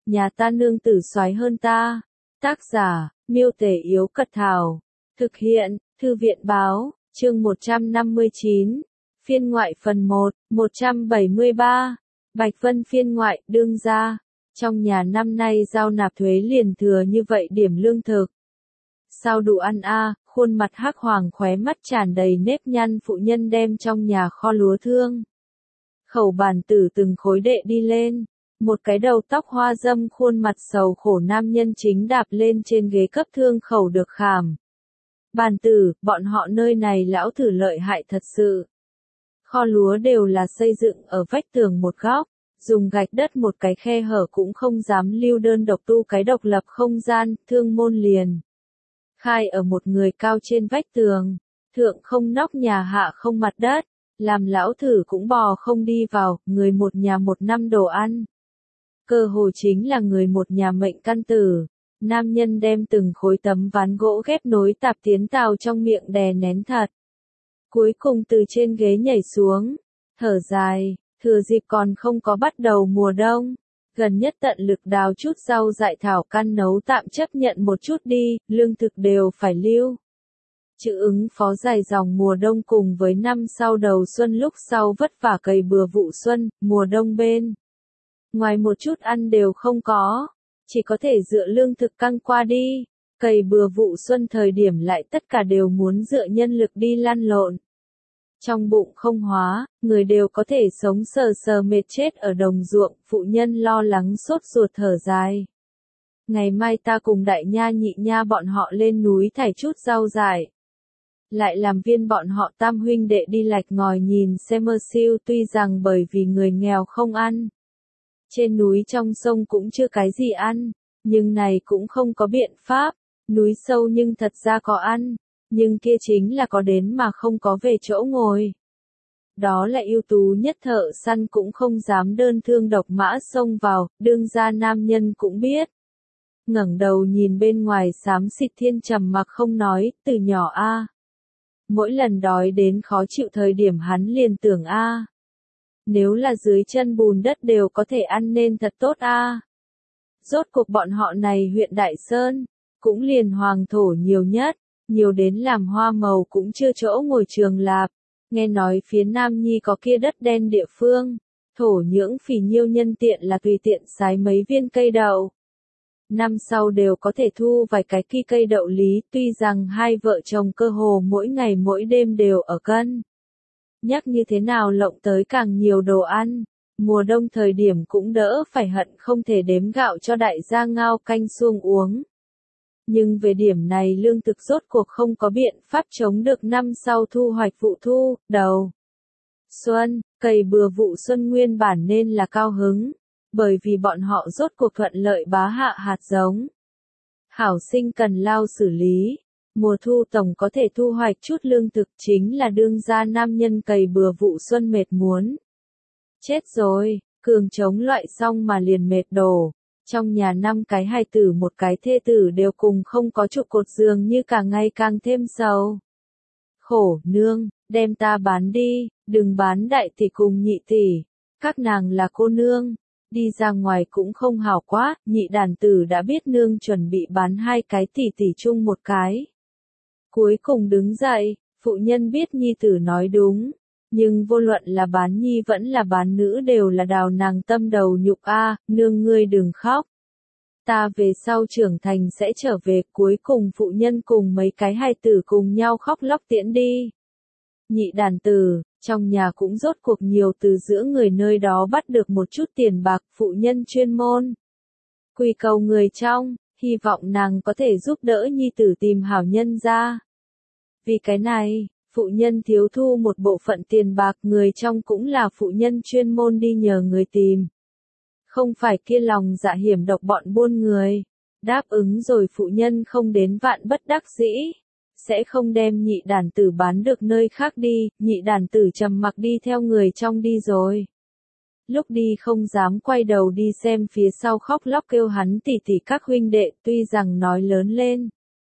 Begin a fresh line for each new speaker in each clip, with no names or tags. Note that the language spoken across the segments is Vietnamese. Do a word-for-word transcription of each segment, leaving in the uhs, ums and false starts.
nhà ta nương tử soái hơn ta. Tác giả, Miêu Tể Yếu Cật Thảo. Thực hiện, Thư viện Báo, chương một trăm năm mươi chín. Phiên ngoại phần một, một trăm bảy mươi ba. Bạch Vân phiên ngoại, đương gia. Trong nhà năm nay giao nạp thuế liền thừa như vậy điểm lương thực. Sao đủ ăn a? À, khuôn mặt hắc hoàng khóe mắt tràn đầy nếp nhăn phụ nhân đem trong nhà kho lúa thương. Khẩu bàn tử từng khối đệ đi lên. Một cái đầu tóc hoa dâm khuôn mặt sầu khổ nam nhân chính đạp lên trên ghế cấp thương khẩu được khảm. Bàn tử, bọn họ nơi này lão thử lợi hại thật sự. Kho lúa đều là xây dựng ở vách tường một góc, dùng gạch đất một cái khe hở cũng không dám lưu đơn độc tu cái độc lập không gian, thương môn liền. Khai ở một người cao trên vách tường, thượng không nóc nhà hạ không mặt đất, làm lão thử cũng bò không đi vào, người một nhà một năm đồ ăn. Cơ hồ chính là người một nhà mệnh căn tử. Nam nhân đem từng khối tấm ván gỗ ghép nối tạp tiến tàu trong miệng đè nén thật. Cuối cùng từ trên ghế nhảy xuống, thở dài, thừa dịp còn không có bắt đầu mùa đông. Gần nhất tận lực đào chút rau dại thảo căn nấu tạm chấp nhận một chút đi, lương thực đều phải lưu. Chữ ứng phó dài dòng mùa đông cùng với năm sau đầu xuân lúc sau vất vả cày bừa vụ xuân, mùa đông bên. Ngoài một chút ăn đều không có, chỉ có thể dựa lương thực căng qua đi, cày bừa vụ xuân thời điểm lại tất cả đều muốn dựa nhân lực đi lăn lộn. Trong bụng không hóa, người đều có thể sống sờ sờ mệt chết ở đồng ruộng, phụ nhân lo lắng sốt ruột thở dài. Ngày mai ta cùng đại nha nhị nha bọn họ lên núi thải chút rau dại. Lại làm viên bọn họ tam huynh đệ đi lạch ngòi nhìn xem mơ siêu tuy rằng bởi vì người nghèo không ăn. Trên núi trong sông cũng chưa cái gì ăn, nhưng này cũng không có biện pháp, núi sâu nhưng thật ra có ăn, nhưng kia chính là có đến mà không có về chỗ ngồi. Đó là ưu tú nhất thợ săn cũng không dám đơn thương độc mã xông vào, đương gia nam nhân cũng biết. Ngẩng đầu nhìn bên ngoài xám xịt thiên trầm mặc không nói, từ nhỏ a. Mỗi lần đói đến khó chịu thời điểm hắn liền tưởng a. Nếu là dưới chân bùn đất đều có thể ăn nên thật tốt a. À. Rốt cuộc bọn họ này huyện Đại Sơn, cũng liền hoàng thổ nhiều nhất, nhiều đến làm hoa màu cũng chưa chỗ ngồi trường lạp. Nghe nói phía Nam Nhi có kia đất đen địa phương, thổ nhưỡng phì nhiêu nhân tiện là tùy tiện sái mấy viên cây đậu. Năm sau đều có thể thu vài cái kỳ cây đậu lý, tuy rằng hai vợ chồng cơ hồ mỗi ngày mỗi đêm đều ở cân. Nhắc như thế nào lộng tới càng nhiều đồ ăn, mùa đông thời điểm cũng đỡ phải hận không thể đếm gạo cho đại gia ngao canh xuông uống. Nhưng về điểm này lương thực rốt cuộc không có biện pháp chống được năm sau thu hoạch vụ thu, đầu. Xuân, cày bừa vụ xuân nguyên bản nên là cao hứng, bởi vì bọn họ rốt cuộc thuận lợi bá hạ hạt giống. Hảo sinh cần lao xử lý. Mùa thu tổng có thể thu hoạch chút lương thực chính là đương gia nam nhân cày bừa vụ xuân mệt muốn. Chết rồi, cường chống loại xong mà liền mệt đổ. Trong nhà năm cái hài tử một cái thê tử đều cùng không có trụ cột giường như càng ngày càng thêm sầu. Khổ, nương, đem ta bán đi, đừng bán đại tỷ cùng nhị tỷ. Các nàng là cô nương, đi ra ngoài cũng không hảo quá, nhị đàn tử đã biết nương chuẩn bị bán hai cái tỷ tỷ chung một cái. Cuối cùng đứng dậy, phụ nhân biết nhi tử nói đúng, nhưng vô luận là bán nhi vẫn là bán nữ đều là đào nàng tâm đầu nhục a, à, nương ngươi đừng khóc. Ta về sau trưởng thành sẽ trở về, cuối cùng phụ nhân cùng mấy cái hài tử cùng nhau khóc lóc tiễn đi. Nhị đàn tử, trong nhà cũng rốt cuộc nhiều từ giữa người nơi đó bắt được một chút tiền bạc, phụ nhân chuyên môn. Quy cầu người trong, hy vọng nàng có thể giúp đỡ nhi tử tìm hảo nhân ra. Vì cái này, phụ nhân thiếu thu một bộ phận tiền bạc, người trong cũng là phụ nhân chuyên môn đi nhờ người tìm. Không phải kia lòng dạ hiểm độc bọn buôn người. Đáp ứng rồi phụ nhân không đến vạn bất đắc dĩ. Sẽ không đem nhị đàn tử bán được nơi khác đi, nhị đàn tử trầm mặc đi theo người trong đi rồi. Lúc đi không dám quay đầu đi xem phía sau khóc lóc kêu hắn tỉ tỉ các huynh đệ, tuy rằng nói lớn lên.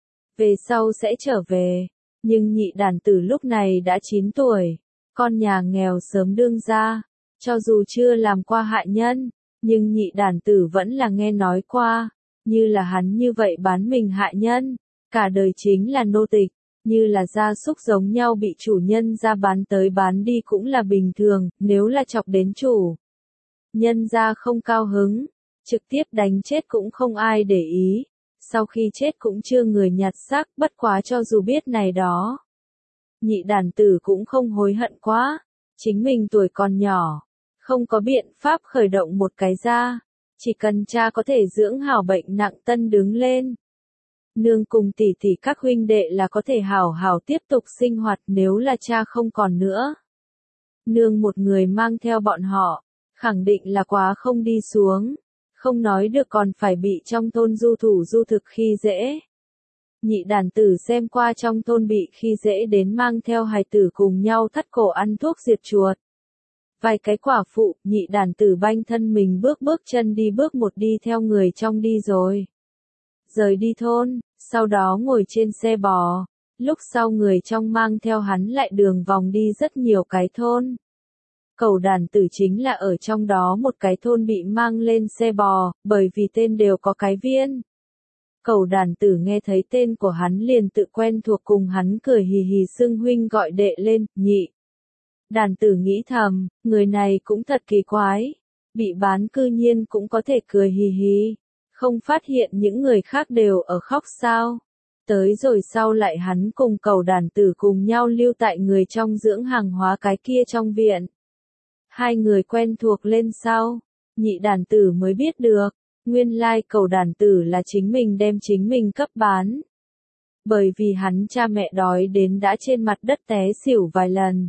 Về sau sẽ trở về, nhưng nhị đàn tử lúc này đã chín tuổi, con nhà nghèo sớm đương ra, cho dù chưa làm qua hại nhân, Nhưng nhị đàn tử vẫn là nghe nói qua, như là hắn như vậy bán mình hại nhân, cả đời chính là nô tịch, như là gia súc giống nhau bị chủ nhân ra bán tới bán đi cũng là bình thường, nếu là chọc đến chủ. Nhân ra không cao hứng, trực tiếp đánh chết cũng không ai để ý, sau khi chết cũng chưa người nhặt xác, bất quá cho dù biết này đó. Nhị đàn tử cũng không hối hận quá, chính mình tuổi còn nhỏ, không có biện pháp khởi động một cái ra, chỉ cần cha có thể dưỡng hảo bệnh nặng tân đứng lên. Nương cùng tỷ tỷ các huynh đệ là có thể hảo hảo tiếp tục sinh hoạt nếu là cha không còn nữa. Nương một người mang theo bọn họ, khẳng định là quá không đi xuống, không nói được còn phải bị trong thôn du thủ du thực khi dễ. Nhị đàn tử xem qua trong thôn bị khi dễ đến mang theo hài tử cùng nhau thắt cổ ăn thuốc diệt chuột. Vài cái quả phụ, nhị đàn tử banh thân mình bước bước chân đi bước một đi theo người trong đi rồi. Rời đi thôn, sau đó ngồi trên xe bò, lúc sau người trong mang theo hắn lại đường vòng đi rất nhiều cái thôn. Cẩu đàn tử chính là ở trong đó một cái thôn bị mang lên xe bò, bởi vì tên đều có cái viên. Cẩu đàn tử nghe thấy tên của hắn liền tự quen thuộc cùng hắn cười hì hì xưng huynh gọi đệ lên, nhị. Đàn tử nghĩ thầm, người này cũng thật kỳ quái, bị bán cư nhiên cũng có thể cười hì hì, không phát hiện những người khác đều ở khóc sao. Tới rồi sau lại hắn cùng cẩu đàn tử cùng nhau lưu tại người trong dưỡng hàng hóa cái kia trong viện. Hai người quen thuộc lên sau, nhị đàn tử mới biết được, nguyên lai cẩu đàn tử là chính mình đem chính mình cấp bán. Bởi vì hắn cha mẹ đói đến đã trên mặt đất té xỉu vài lần.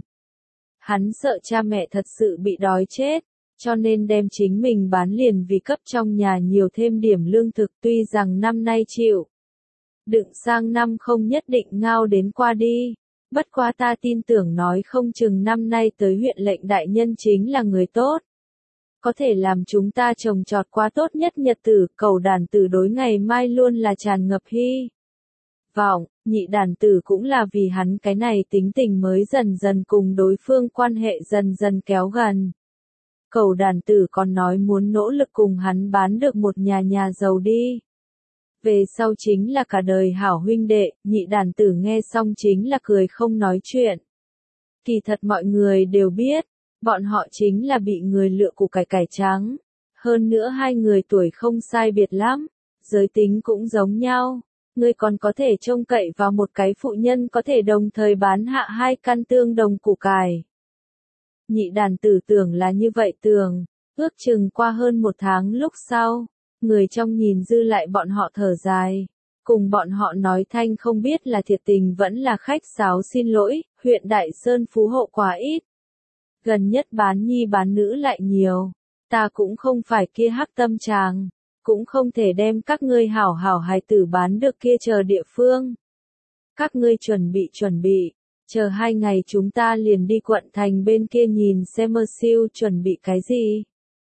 Hắn sợ cha mẹ thật sự bị đói chết, cho nên đem chính mình bán liền vì cấp trong nhà nhiều thêm điểm lương thực, tuy rằng năm nay chịu đựng sang năm không nhất định ngao đến qua đi. Bất quá ta tin tưởng nói không chừng năm nay tới huyện lệnh đại nhân chính là người tốt. Có thể làm chúng ta trồng trọt quá tốt nhất nhật tử, cẩu đàn tử đối ngày mai luôn là tràn ngập hy vọng, nhị đàn tử cũng là vì hắn cái này tính tình mới dần dần cùng đối phương quan hệ dần dần kéo gần. Cẩu đàn tử còn nói muốn nỗ lực cùng hắn bán được một nhà nhà giàu đi. Về sau chính là cả đời hảo huynh đệ, nhị đàn tử nghe xong chính là cười không nói chuyện. Kỳ thật mọi người đều biết, bọn họ chính là bị người lựa củ cải cải trắng. Hơn nữa hai người tuổi không sai biệt lắm, giới tính cũng giống nhau. Ngươi còn có thể trông cậy vào một cái phụ nhân có thể đồng thời bán hạ hai căn tương đồng củ cải. Nhị đàn tử tưởng là như vậy tưởng, ước chừng qua hơn một tháng lúc sau, người trong nhìn dư lại bọn họ thở dài, cùng bọn họ nói thanh không biết là thiệt tình vẫn là khách sáo xin lỗi, huyện Đại Sơn phú hộ quá ít. Gần nhất bán nhi bán nữ lại nhiều, ta cũng không phải kia hắc tâm tràng, cũng không thể đem các ngươi hảo hảo hài tử bán được kia chờ địa phương. Các ngươi chuẩn bị chuẩn bị, chờ hai ngày chúng ta liền đi quận thành bên kia nhìn xem mơ siêu chuẩn bị cái gì.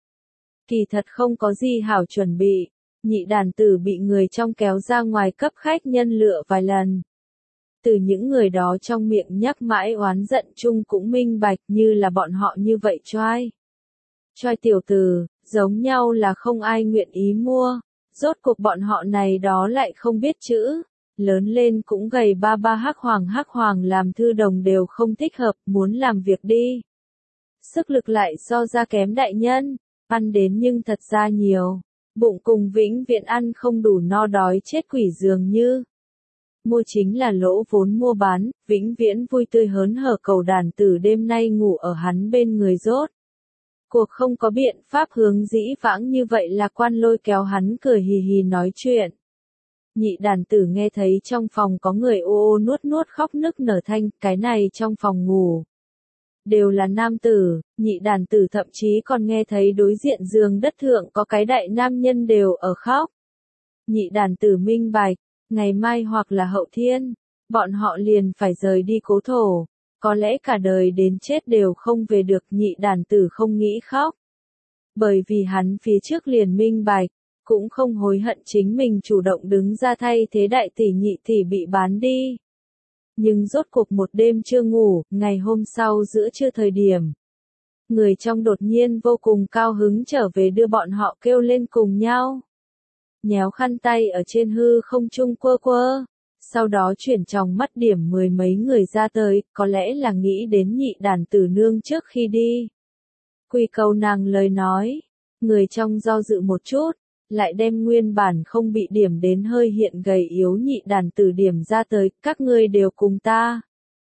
Kỳ thật không có gì hảo chuẩn bị, nhị đàn tử bị người trong kéo ra ngoài cấp khách nhân lựa vài lần. Từ những người đó trong miệng nhắc mãi oán giận chung cũng minh bạch như là bọn họ như vậy choai. Choai tiểu tử, giống nhau là không ai nguyện ý mua, rốt cuộc bọn họ này đó lại không biết chữ, lớn lên cũng gầy ba ba hắc hoàng hắc hoàng làm thư đồng đều không thích hợp, muốn làm việc đi. Sức lực lại so ra kém đại nhân, ăn đến nhưng thật ra nhiều, bụng cùng vĩnh viễn ăn không đủ no đói chết quỷ dường như. Mua chính là lỗ vốn mua bán, vĩnh viễn vui tươi hớn hở cẩu đàn tử đêm nay ngủ ở hắn bên người rốt. Cuộc không có biện pháp hướng dĩ vãng như vậy là quan lôi kéo hắn cười hì hì nói chuyện. Nhị đàn tử nghe thấy trong phòng có người ô ô nuốt nuốt khóc nức nở thanh, cái này trong phòng ngủ. Đều là nam tử, nhị đàn tử thậm chí còn nghe thấy đối diện giường đất thượng có cái đại nam nhân đều ở khóc. Nhị đàn tử minh bạch, ngày mai hoặc là hậu thiên, bọn họ liền phải rời đi cố thổ. Có lẽ cả đời đến chết đều không về được, nhị đàn tử không nghĩ khóc. Bởi vì hắn phía trước liền minh bạch, cũng không hối hận chính mình chủ động đứng ra thay thế đại tỷ nhị tỷ bị bán đi. Nhưng rốt cuộc một đêm chưa ngủ, ngày hôm sau giữa trưa thời điểm. Người trong đột nhiên vô cùng cao hứng trở về đưa bọn họ kêu lên cùng nhau. Nhéo khăn tay ở trên hư không trung quơ quơ. Sau đó chuyển tròng mắt điểm mười mấy người ra tới, có lẽ là nghĩ đến nhị đàn tử nương trước khi đi. Quy cầu nàng lời nói, người trong do dự một chút, lại đem nguyên bản không bị điểm đến hơi hiện gầy yếu nhị đàn tử điểm ra tới, các ngươi đều cùng ta.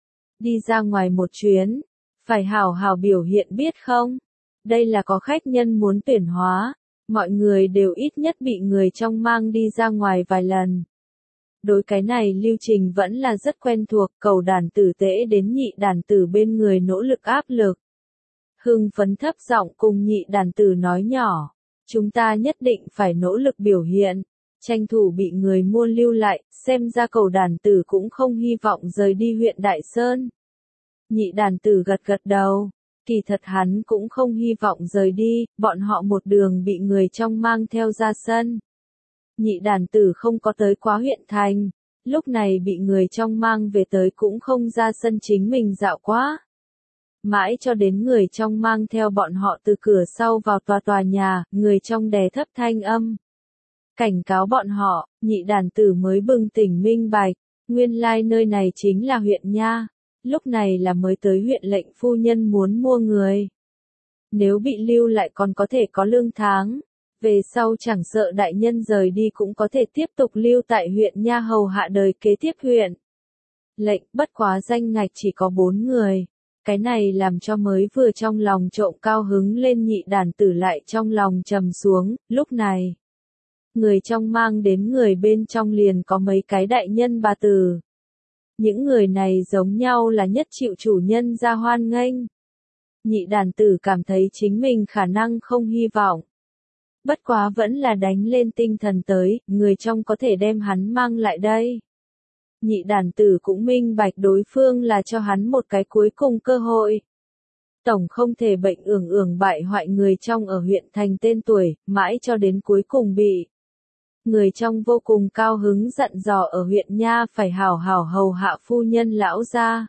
Đi ra ngoài một chuyến, phải hảo hảo biểu hiện biết không? Đây là có khách nhân muốn tuyển hóa, mọi người đều ít nhất bị người trong mang đi ra ngoài vài lần. Đối cái này lưu trình vẫn là rất quen thuộc, cầu đàn tử tễ đến nhị đàn tử bên người nỗ lực áp lực. Hưng phấn thấp giọng cùng nhị đàn tử nói nhỏ, chúng ta nhất định phải nỗ lực biểu hiện, tranh thủ bị người mua lưu lại, xem ra cầu đàn tử cũng không hy vọng rời đi huyện Đại Sơn. Nhị đàn tử gật gật đầu, kỳ thật hắn cũng không hy vọng rời đi, bọn họ một đường bị người trong mang theo ra sân. Nhị đàn tử không có tới quá huyện thành, lúc này bị người trong mang về tới cũng không ra sân chính mình dạo quá. Mãi cho đến người trong mang theo bọn họ từ cửa sau vào tòa tòa nhà, người trong đè thấp thanh âm. Cảnh cáo bọn họ, nhị đàn tử mới bừng tỉnh minh bạch, nguyên lai nơi này chính là huyện nha, lúc này là mới tới huyện lệnh phu nhân muốn mua người. Nếu bị lưu lại còn có thể có lương tháng. Về sau chẳng sợ đại nhân rời đi cũng có thể tiếp tục lưu tại huyện nha hầu hạ đời kế tiếp huyện. Lệnh bất quá danh ngạch chỉ có bốn người. Cái này làm cho mới vừa trong lòng trộm cao hứng lên nhị đàn tử lại trong lòng trầm xuống, lúc này. Người trong mang đến người bên trong liền có mấy cái đại nhân bà tử. Những người này giống nhau là nhất chịu chủ nhân ra hoan nghênh. Nhị đàn tử cảm thấy chính mình khả năng không hy vọng. Bất quá vẫn là đánh lên tinh thần tới, người trong có thể đem hắn mang lại đây. Nhị đàn tử cũng minh bạch đối phương là cho hắn một cái cuối cùng cơ hội. Tổng không thể bệnh ưởng ưởng bại hoại người trong ở huyện thành tên tuổi, mãi cho đến cuối cùng bị. Người trong vô cùng cao hứng dặn dò ở huyện nha phải hảo hảo hầu hạ phu nhân lão gia.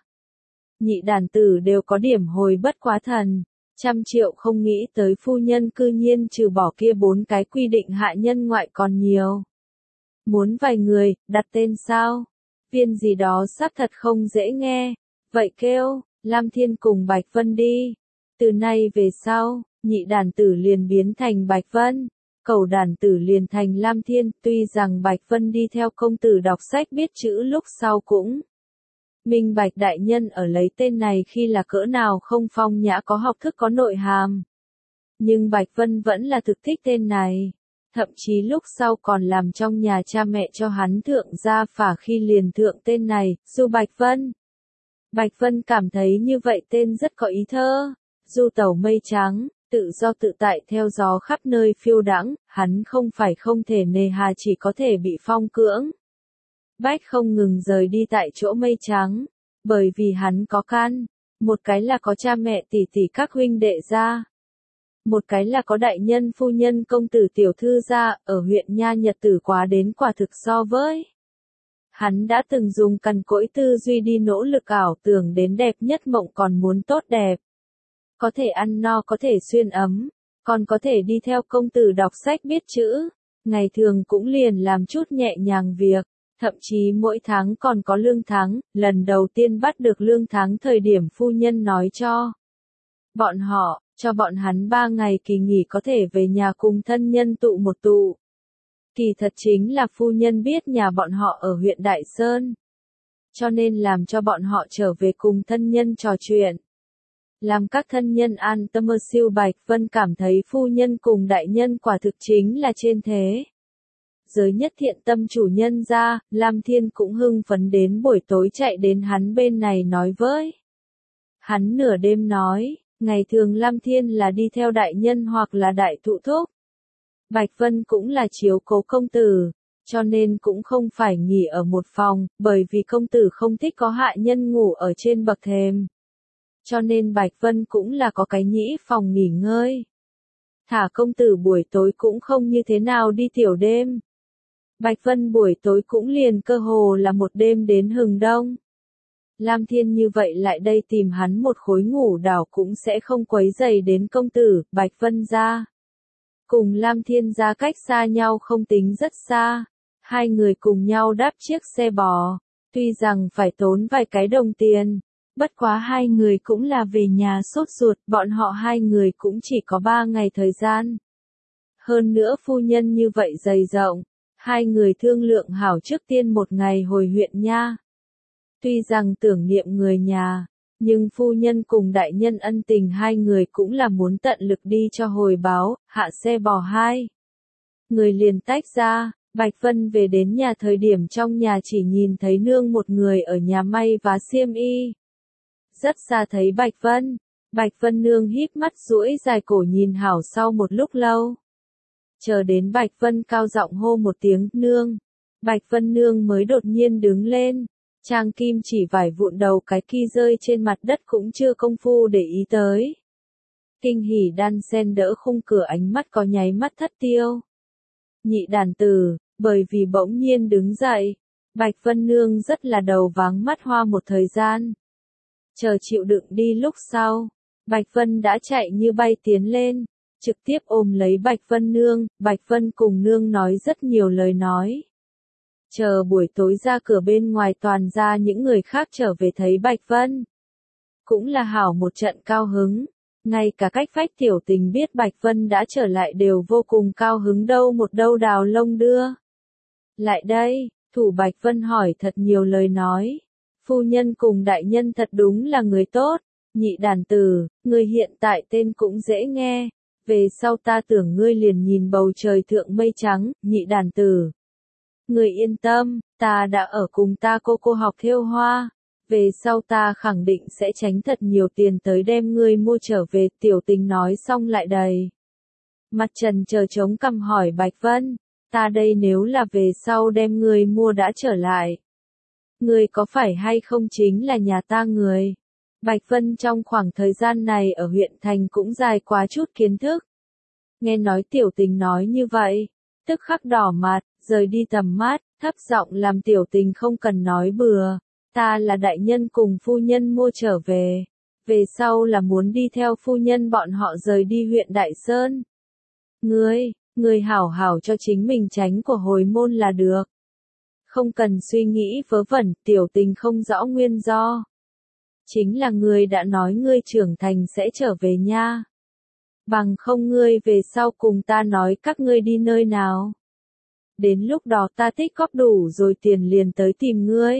Nhị đàn tử đều có điểm hồi bất quá thần. Trăm triệu không nghĩ tới phu nhân cư nhiên trừ bỏ kia bốn cái quy định hạ nhân ngoại còn nhiều. Muốn vài người, đặt tên sao? Viên gì đó sắp thật không dễ nghe. Vậy kêu, Lam Thiên cùng Bạch Vân đi. Từ nay về sau, nhị đàn tử liền biến thành Bạch Vân. Cầu đàn tử liền thành Lam Thiên. Tuy rằng Bạch Vân đi theo công tử đọc sách biết chữ lúc sau cũng. Minh Bạch đại nhân ở lấy tên này khi là cỡ nào không phong nhã có học thức có nội hàm. Nhưng Bạch Vân vẫn là thực thích tên này. Thậm chí lúc sau còn làm trong nhà cha mẹ cho hắn thượng gia phả khi liền thượng tên này, Du Bạch Vân. Bạch Vân cảm thấy như vậy tên rất có ý thơ. Du tẩu mây trắng, tự do tự tại theo gió khắp nơi phiêu đãng, hắn không phải không thể nề hà chỉ có thể bị phong cưỡng. Bách không ngừng rời đi tại chỗ mây trắng, bởi vì hắn có căn, một cái là có cha mẹ tỷ tỷ các huynh đệ gia, một cái là có đại nhân phu nhân công tử tiểu thư gia, ở huyện nha nhật tử quá đến quả thực so với. Hắn đã từng dùng cằn cỗi tư duy đi nỗ lực ảo tưởng đến đẹp nhất mộng còn muốn tốt đẹp. Có thể ăn no có thể xuyên ấm, còn có thể đi theo công tử đọc sách biết chữ, ngày thường cũng liền làm chút nhẹ nhàng việc. Thậm chí mỗi tháng còn có lương tháng, lần đầu tiên bắt được lương tháng thời điểm phu nhân nói cho bọn họ, cho bọn hắn ba ngày kỳ nghỉ có thể về nhà cùng thân nhân tụ một tụ. Kỳ thật chính là phu nhân biết nhà bọn họ ở huyện Đại Sơn. Cho nên làm cho bọn họ trở về cùng thân nhân trò chuyện. Làm các thân nhân an tâm. Siêu Bạch Vân cảm thấy phu nhân cùng đại nhân quả thực chính là trên thế. Giới nhất thiện tâm chủ nhân ra, Lam Thiên cũng hưng phấn đến buổi tối chạy đến hắn bên này nói với. Hắn nửa đêm nói, ngày thường Lam Thiên là đi theo đại nhân hoặc là đại thụ thúc. Bạch Vân cũng là chiếu cố công tử, cho nên cũng không phải nghỉ ở một phòng, bởi vì công tử không thích có hạ nhân ngủ ở trên bậc thềm. Cho nên Bạch Vân cũng là có cái nhĩ phòng nghỉ ngơi. Thả công tử buổi tối cũng không như thế nào đi tiểu đêm. Bạch Vân buổi tối cũng liền cơ hồ là một đêm đến hừng đông. Lam Thiên như vậy lại đây tìm hắn một khối ngủ đảo cũng sẽ không quấy rầy đến công tử, Bạch Vân gia. Cùng Lam Thiên gia cách xa nhau không tính rất xa, hai người cùng nhau đáp chiếc xe bò, tuy rằng phải tốn vài cái đồng tiền, bất quá hai người cũng là về nhà sốt ruột, bọn họ hai người cũng chỉ có ba ngày thời gian. Hơn nữa phu nhân như vậy dày rộng, hai người thương lượng hảo trước tiên một ngày hồi huyện nha. Tuy rằng tưởng niệm người nhà, nhưng phu nhân cùng đại nhân ân tình hai người cũng là muốn tận lực đi cho hồi báo, hạ xe bò hai. Người liền tách ra, Bạch Vân về đến nhà thời điểm trong nhà chỉ nhìn thấy nương một người ở nhà may vá xiêm y. Rất xa thấy Bạch Vân, Bạch Vân nương híp mắt duỗi dài cổ nhìn hảo sau một lúc lâu. Chờ đến Bạch Vân cao giọng hô một tiếng, nương. Bạch Vân nương mới đột nhiên đứng lên, trang kim chỉ vải vụn đầu cái kia rơi trên mặt đất cũng chưa công phu để ý tới. Kinh hỉ đan sen đỡ khung cửa ánh mắt có nháy mắt thất tiêu. Nhị đàn tử, bởi vì bỗng nhiên đứng dậy, Bạch Vân nương rất là đầu váng mắt hoa một thời gian. Chờ chịu đựng đi lúc sau, Bạch Vân đã chạy như bay tiến lên, trực tiếp ôm lấy Bạch Vân nương, Bạch Vân cùng nương nói rất nhiều lời nói. Chờ buổi tối ra cửa bên ngoài toàn ra những người khác trở về thấy Bạch Vân. Cũng là hảo một trận cao hứng, ngay cả cách phách tiểu tình biết Bạch Vân đã trở lại đều vô cùng cao hứng đâu một đâu đào lông đưa. Lại đây, thủ Bạch Vân hỏi thật nhiều lời nói. Phu nhân cùng đại nhân thật đúng là người tốt, nhị đàn tử, người hiện tại tên cũng dễ nghe. Về sau ta tưởng ngươi liền nhìn bầu trời thượng mây trắng, nhị đàn tử. Người yên tâm, ta đã ở cùng ta cô cô học thêu hoa. Về sau ta khẳng định sẽ tránh thật nhiều tiền tới đem ngươi mua trở về, tiểu tình nói xong lại đầy. Mặt trần chờ chống cằm hỏi Bạch Vân, ta đây nếu là về sau đem ngươi mua đã trở lại. Ngươi có phải hay không chính là nhà ta người? Bạch Vân trong khoảng thời gian này ở huyện thành cũng dài quá chút kiến thức. Nghe nói tiểu tình nói như vậy, tức khắc đỏ mặt, rời đi tầm mắt, thấp giọng làm tiểu tình không cần nói bừa. Ta là đại nhân cùng phu nhân mua trở về. Về sau là muốn đi theo phu nhân bọn họ rời đi huyện Đại Sơn. Ngươi, ngươi hảo hảo cho chính mình tránh của hồi môn là được. Không cần suy nghĩ vớ vẩn, tiểu tình không rõ nguyên do. Chính là ngươi đã nói ngươi trưởng thành sẽ trở về nha. Bằng không ngươi về sau cùng ta nói các ngươi đi nơi nào. Đến lúc đó ta tích góp đủ rồi tiền liền tới tìm ngươi.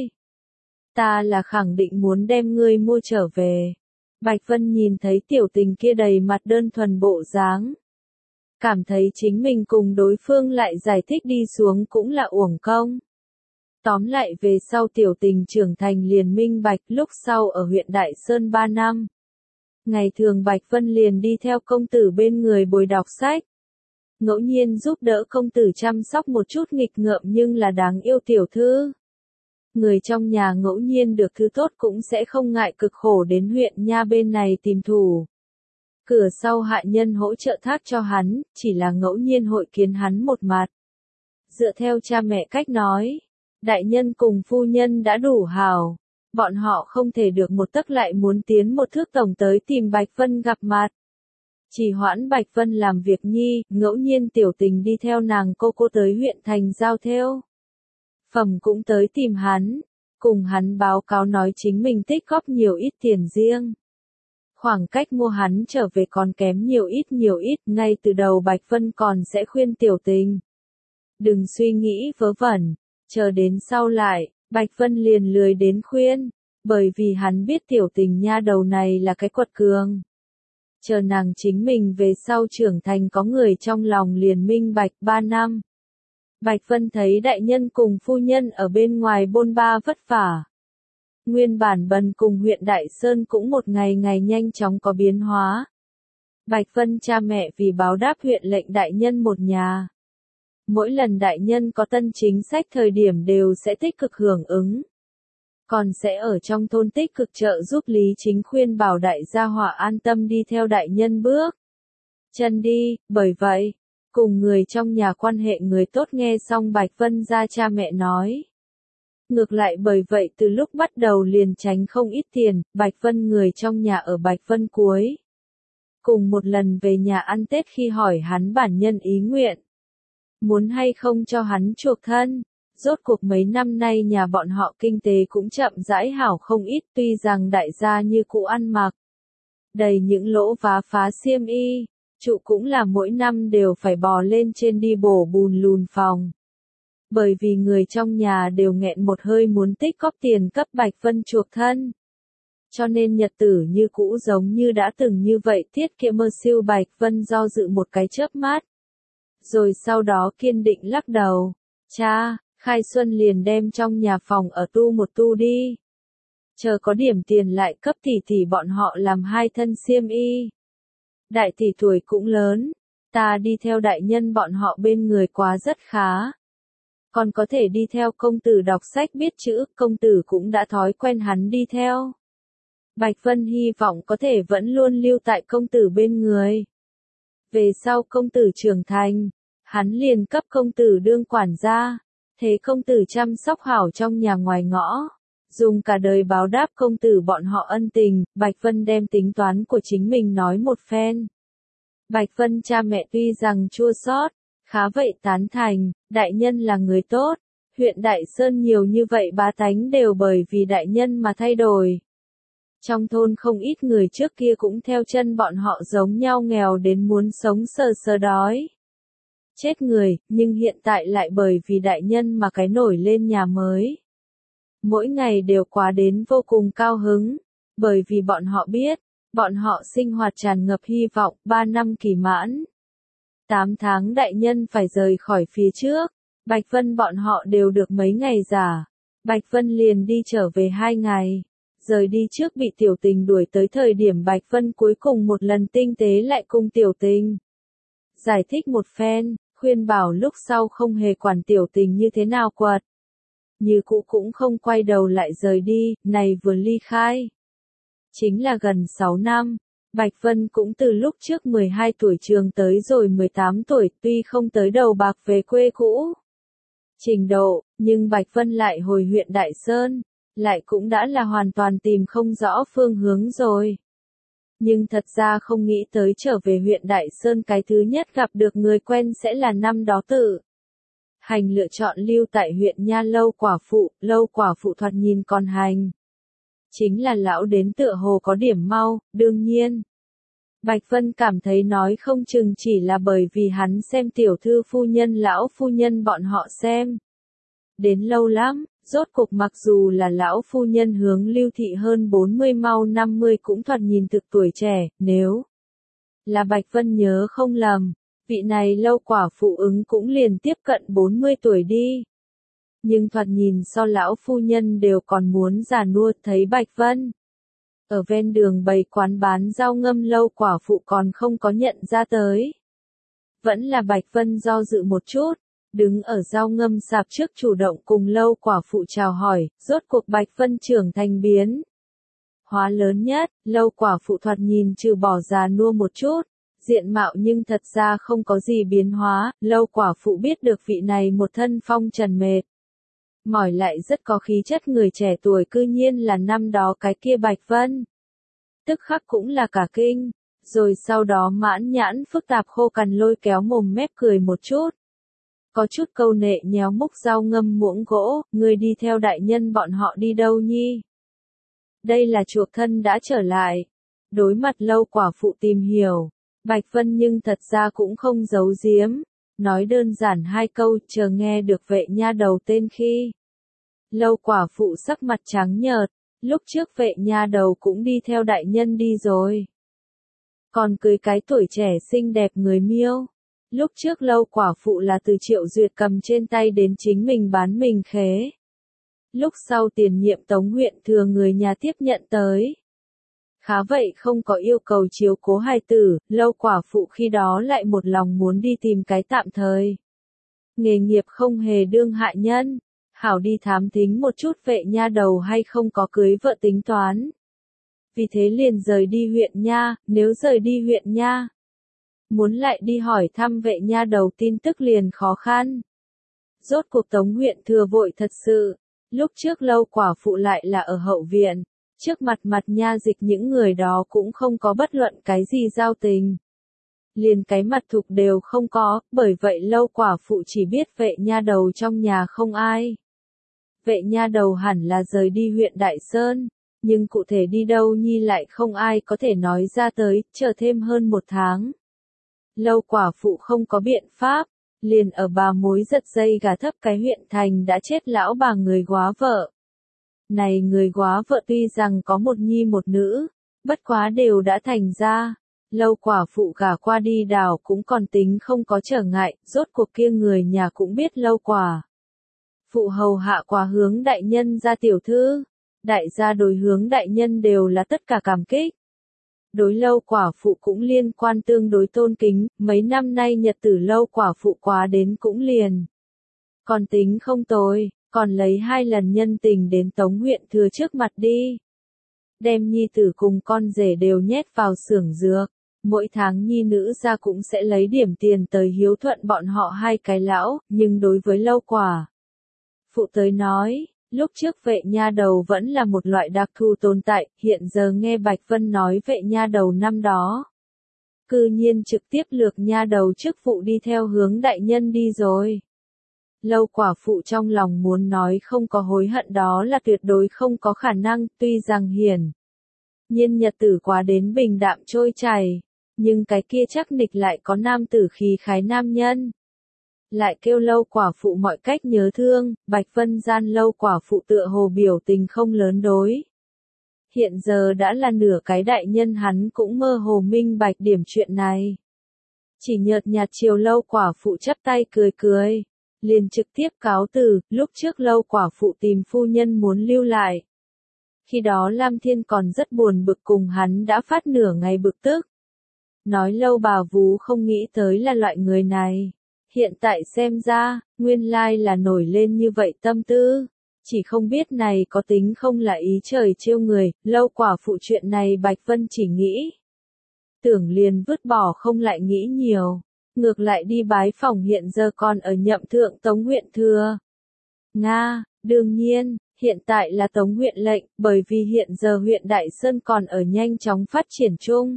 Ta là khẳng định muốn đem ngươi mua trở về. Bạch Vân nhìn thấy tiểu tình kia đầy mặt đơn thuần bộ dáng. Cảm thấy chính mình cùng đối phương lại giải thích đi xuống cũng là uổng công. Tóm lại về sau tiểu tình trưởng thành liền minh bạch lúc sau ở huyện Đại Sơn ba năm. Ngày thường Bạch Vân liền đi theo công tử bên người bồi đọc sách. Ngẫu nhiên giúp đỡ công tử chăm sóc một chút nghịch ngợm nhưng là đáng yêu tiểu thư. Người trong nhà ngẫu nhiên được thứ tốt cũng sẽ không ngại cực khổ đến huyện nha bên này tìm thủ. Cửa sau hạ nhân hỗ trợ thác cho hắn, chỉ là ngẫu nhiên hội kiến hắn một mặt. Dựa theo cha mẹ cách nói, đại nhân cùng phu nhân đã đủ hào, bọn họ không thể được một tấc lại muốn tiến một thước tổng tới tìm Bạch Vân gặp mặt. Chỉ hoãn Bạch Vân làm việc nhi, ngẫu nhiên tiểu tình đi theo nàng cô cô tới huyện thành giao thêu. Phẩm cũng tới tìm hắn, cùng hắn báo cáo nói chính mình tích góp nhiều ít tiền riêng. Khoảng cách mua hắn trở về còn kém nhiều ít nhiều ít, ngay từ đầu Bạch Vân còn sẽ khuyên tiểu tình. Đừng suy nghĩ vớ vẩn, chờ đến sau lại, Bạch Vân liền lười đến khuyên, bởi vì hắn biết tiểu tình nha đầu này là cái quật cường. Chờ nàng chính mình về sau trưởng thành có người trong lòng liền minh bạch ba năm. Bạch Vân thấy đại nhân cùng phu nhân ở bên ngoài bôn ba vất vả. Nguyên bản Bần cùng huyện Đại Sơn cũng một ngày ngày nhanh chóng có biến hóa. Bạch Vân cha mẹ vì báo đáp huyện lệnh đại nhân một nhà. Mỗi lần đại nhân có tân chính sách thời điểm đều sẽ tích cực hưởng ứng. Còn sẽ ở trong thôn tích cực trợ giúp Lý Chính khuyên bảo đại gia hỏa an tâm đi theo đại nhân bước chân đi, bởi vậy, cùng người trong nhà quan hệ người tốt nghe xong Bạch Vân gia cha mẹ nói. Ngược lại bởi vậy từ lúc bắt đầu liền tránh không ít tiền, Bạch Vân người trong nhà ở Bạch Vân cuối. Cùng một lần về nhà ăn Tết khi hỏi hắn bản nhân ý nguyện. Muốn hay không cho hắn chuộc thân. Rốt cuộc mấy năm nay nhà bọn họ kinh tế cũng chậm rãi hảo không ít tuy rằng đại gia như cũ ăn mặc. Đầy những lỗ vá phá xiêm y, trụ cũng là mỗi năm đều phải bò lên trên đi bổ bùn lùn phòng. Bởi vì người trong nhà đều nghẹn một hơi muốn tích góp tiền cấp Bạch Vân chuộc thân. Cho nên nhật tử như cũ giống như đã từng như vậy tiết kiệm mơ siêu Bạch Vân do dự một cái chớp mắt. Rồi sau đó kiên định lắc đầu. Cha, khai xuân liền đem trong nhà phòng ở tu một tu đi. Chờ có điểm tiền lại cấp tỷ tỷ bọn họ làm hai thân xiêm y. Đại tỷ tuổi cũng lớn, ta đi theo đại nhân bọn họ bên người quá rất khá. Còn có thể đi theo công tử đọc sách biết chữ, công tử cũng đã thói quen hắn đi theo. Bạch Vân hy vọng có thể vẫn luôn lưu tại công tử bên người. Về sau công tử trưởng thành, hắn liền cấp công tử đương quản gia, thế công tử chăm sóc hảo trong nhà ngoài ngõ. Dùng cả đời báo đáp công tử bọn họ ân tình, Bạch Vân đem tính toán của chính mình nói một phen. Bạch Vân cha mẹ tuy rằng chua xót, khá vậy tán thành, đại nhân là người tốt, huyện Đại Sơn nhiều như vậy bá tánh đều bởi vì đại nhân mà thay đổi. Trong thôn không ít người trước kia cũng theo chân bọn họ giống nhau nghèo đến muốn sống sờ sờ đói. Chết người, nhưng hiện tại lại bởi vì đại nhân mà cái nổi lên nhà mới. Mỗi ngày đều quá đến vô cùng cao hứng, bởi vì bọn họ biết, bọn họ sinh hoạt tràn ngập hy vọng, ba năm kỳ mãn. Tám tháng đại nhân phải rời khỏi phía trước, Bạch Vân bọn họ đều được mấy ngày giả. Bạch Vân liền đi trở về hai ngày, rời đi trước bị Tiểu Tình đuổi tới thời điểm Bạch Vân cuối cùng một lần tinh tế lại cùng Tiểu Tình. Giải thích một phen, khuyên bảo lúc sau không hề quản Tiểu Tình như thế nào quật. Như cũ cũng không quay đầu lại rời đi, này vừa ly khai. Chính là gần sáu năm, Bạch Vân cũng từ lúc trước mười hai tuổi trường tới rồi mười tám tuổi tuy không tới đầu bạc về quê cũ. Trình độ, nhưng Bạch Vân lại hồi huyện Đại Sơn, lại cũng đã là hoàn toàn tìm không rõ phương hướng rồi. Nhưng thật ra không nghĩ tới trở về huyện Đại Sơn cái thứ nhất gặp được người quen sẽ là năm đó tự. Hành lựa chọn lưu tại huyện Nha Lâu quả phụ, Lâu quả phụ thoạt nhìn còn hành. Chính là lão đến tựa hồ có điểm mau, đương nhiên. Bạch Vân cảm thấy nói không chừng chỉ là bởi vì hắn xem tiểu thư phu nhân lão phu nhân bọn họ xem. Đến lâu lắm, rốt cuộc mặc dù là lão phu nhân hướng lưu thị hơn bốn mươi mau năm mươi cũng thoạt nhìn thực tuổi trẻ, nếu là Bạch Vân nhớ không lầm. Vị này Lâu quả phụ ứng cũng liền tiếp cận bốn mươi tuổi đi. Nhưng thoạt nhìn so lão phu nhân đều còn muốn già nua thấy Bạch Vân. Ở ven đường bày quán bán rau ngâm Lâu quả phụ còn không có nhận ra tới. Vẫn là Bạch Vân do dự một chút, đứng ở rau ngâm sạp trước chủ động cùng Lâu quả phụ chào hỏi, rốt cuộc Bạch Vân trưởng thành biến. Hóa lớn nhất, Lâu quả phụ thoạt nhìn trừ bỏ già nua một chút. Diện mạo nhưng thật ra không có gì biến hóa, Lâu quả phụ biết được vị này một thân phong trần mệt. Mỏi lại rất có khí chất người trẻ tuổi cư nhiên là năm đó cái kia Bạch Vân. Tức khắc cũng là cả kinh, rồi sau đó mãn nhãn phức tạp khô cằn lôi kéo mồm mép cười một chút. Có chút câu nệ nhéo múc rau ngâm muỗng gỗ, người đi theo đại nhân bọn họ đi đâu nhi? Đây là chuộc thân đã trở lại. Đối mặt Lâu quả phụ tìm hiểu. Bạch Vân nhưng thật ra cũng không giấu giếm, nói đơn giản hai câu chờ nghe được vệ nha đầu tên khi. Lâu quả phụ sắc mặt trắng nhợt, lúc trước vệ nha đầu cũng đi theo đại nhân đi rồi. Còn cưới cái tuổi trẻ xinh đẹp người Miêu. Lúc trước Lâu quả phụ là từ Triệu Duyệt cầm trên tay đến chính mình bán mình khế. Lúc sau tiền nhiệm Tống huyện thừa người nhà tiếp nhận tới. Khá vậy không có yêu cầu chiếu cố hài tử, Lâu quả phụ khi đó lại một lòng muốn đi tìm cái tạm thời. Nghề nghiệp không hề đương hại nhân, hảo đi thám thính một chút vệ nha đầu hay không có cưới vợ tính toán. Vì thế liền rời đi huyện nha, nếu rời đi huyện nha. Muốn lại đi hỏi thăm vệ nha đầu tin tức liền khó khăn. Rốt cuộc Tống huyện thừa vội thật sự, Lúc trước Lâu quả phụ lại là ở hậu viện, trước mặt mặt nha dịch những người đó cũng không có bất luận cái gì giao tình. Liền cái mặt thục đều không có, bởi vậy Lâu quả phụ chỉ biết vệ nha đầu trong nhà không ai. Vệ nha đầu hẳn là rời đi huyện Đại Sơn, nhưng cụ thể đi đâu nhi lại không ai có thể nói ra tới, chờ thêm hơn một tháng. Lâu quả phụ không có biện pháp, liền ở bà mối giật dây gà thấp cái huyện thành đã chết lão bà người góa vợ. Này người góa vợ tuy rằng có một nhi một nữ, bất quá đều đã thành ra. Lâu quả phụ gả qua đi đảo cũng còn tính không có trở ngại, rốt cuộc kia người nhà cũng biết lâu quả. Phụ hầu hạ quả hướng đại nhân ra tiểu thư, đại gia đối hướng đại nhân đều là tất cả cảm kích. Đối lâu quả phụ cũng liên quan tương đối tôn kính, mấy năm nay nhật tử lâu quả phụ quá đến cũng liền. Còn tính không tồi, còn lấy hai lần nhân tình đến Tống huyện thừa trước mặt đi. Đem nhi tử cùng con rể đều nhét vào xưởng dược, mỗi tháng nhi nữ ra cũng sẽ lấy điểm tiền tới hiếu thuận bọn họ hai cái lão, nhưng đối với lâu quả. Phụ tới nói, lúc trước vệ nha đầu vẫn là một loại đặc thù tồn tại, hiện giờ nghe Bạch Vân nói vệ nha đầu năm đó. Cư nhiên trực tiếp lược nha đầu chức vụ đi theo hướng đại nhân đi rồi. Lâu quả phụ trong lòng muốn nói không có hối hận đó là tuyệt đối không có khả năng, tuy rằng hiển nhiên nhật tử quá đến bình đạm trôi chảy, nhưng cái kia chắc nịch lại có nam tử khí khái nam nhân. Lại kêu lâu quả phụ mọi cách nhớ thương, Bạch Vân gian lâu quả phụ tựa hồ biểu tình không lớn đối. Hiện giờ đã là nửa cái đại nhân hắn cũng mơ hồ minh bạch điểm chuyện này. Chỉ nhợt nhạt chiều lâu quả phụ chắp tay cười cười, liền trực tiếp cáo từ, lúc trước lâu quả phụ tìm phu nhân muốn lưu lại. Khi đó Lam Thiên còn rất buồn bực cùng hắn đã phát nửa ngày bực tức. Nói lâu bà vú không nghĩ tới là loại người này. Hiện tại xem ra, nguyên lai là nổi lên như vậy tâm tư. Chỉ không biết này có tính không là ý trời trêu người, lâu quả phụ chuyện này Bạch Vân chỉ nghĩ. Tưởng liền vứt bỏ không lại nghĩ nhiều. Ngược lại đi bái phòng hiện giờ còn ở nhậm thượng Tống huyện thừa. Nga, đương nhiên, hiện tại là Tống huyện lệnh, bởi vì hiện giờ huyện Đại Sơn còn ở nhanh chóng phát triển chung.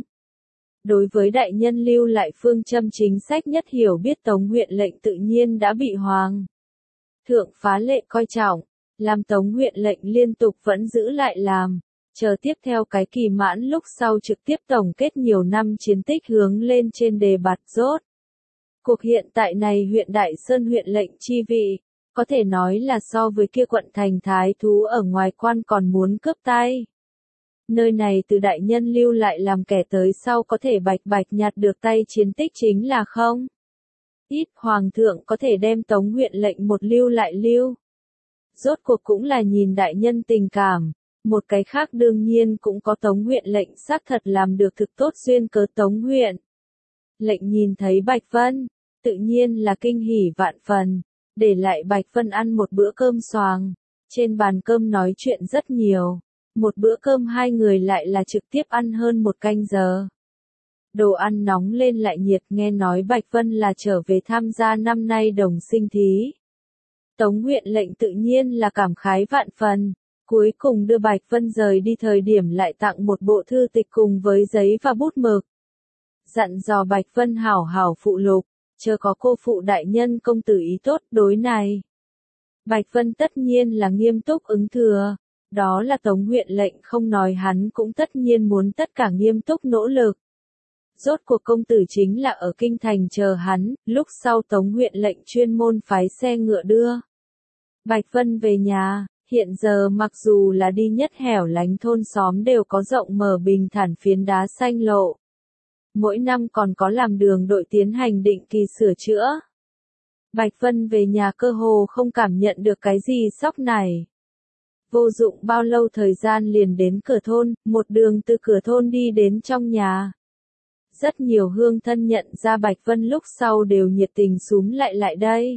Đối với đại nhân lưu lại phương châm chính sách nhất hiểu biết Tống huyện lệnh tự nhiên đã bị hoàng thượng phá lệ coi trọng, làm Tống huyện lệnh liên tục vẫn giữ lại làm, chờ tiếp theo cái kỳ mãn lúc sau trực tiếp tổng kết nhiều năm chiến tích hướng lên trên đề bạt rốt. Cuộc hiện tại này huyện Đại Sơn huyện lệnh chi vị, có thể nói là so với kia quận thành thái thú ở ngoài quan còn muốn cướp tay. Nơi này từ đại nhân lưu lại làm kẻ tới sau có thể bạch bạch nhặt được tay chiến tích chính là không. Ít hoàng thượng có thể đem Tống huyện lệnh một lưu lại lưu. Rốt cuộc cũng là nhìn đại nhân tình cảm, một cái khác đương nhiên cũng có Tống huyện lệnh xác thật làm được thực tốt duyên cớ Tống huyện. Lệnh nhìn thấy Bạch Vân, tự nhiên là kinh hỉ vạn phần, để lại Bạch Vân ăn một bữa cơm xoàng, trên bàn cơm nói chuyện rất nhiều. Một bữa cơm hai người lại là trực tiếp ăn hơn một canh giờ. Đồ ăn nóng lên lại nhiệt, nghe nói Bạch Vân là trở về tham gia năm nay đồng sinh thí. Tống huyện lệnh tự nhiên là cảm khái vạn phần, cuối cùng đưa Bạch Vân rời đi thời điểm lại tặng một bộ thư tịch cùng với giấy và bút mực. Dặn dò Bạch Vân hảo hảo phụ lục, chờ có cô phụ đại nhân công tử ý tốt đối này. Bạch Vân tất nhiên là nghiêm túc ứng thừa. Đó là Tống huyện lệnh không nói hắn cũng tất nhiên muốn tất cả nghiêm túc nỗ lực. Rốt cuộc công tử chính là ở kinh thành chờ hắn, lúc sau Tống huyện lệnh chuyên môn phái xe ngựa đưa. Bạch Vân về nhà, hiện giờ mặc dù là đi nhất hẻo lánh thôn xóm đều có rộng mở bình thản phiến đá xanh lộ. Mỗi năm còn có làm đường đội tiến hành định kỳ sửa chữa. Bạch Vân về nhà cơ hồ không cảm nhận được cái gì sốc này. Vô dụng bao lâu thời gian liền đến cửa thôn, một đường từ cửa thôn đi đến trong nhà. Rất nhiều hương thân nhận ra Bạch Vân lúc sau đều nhiệt tình súm lại lại đây.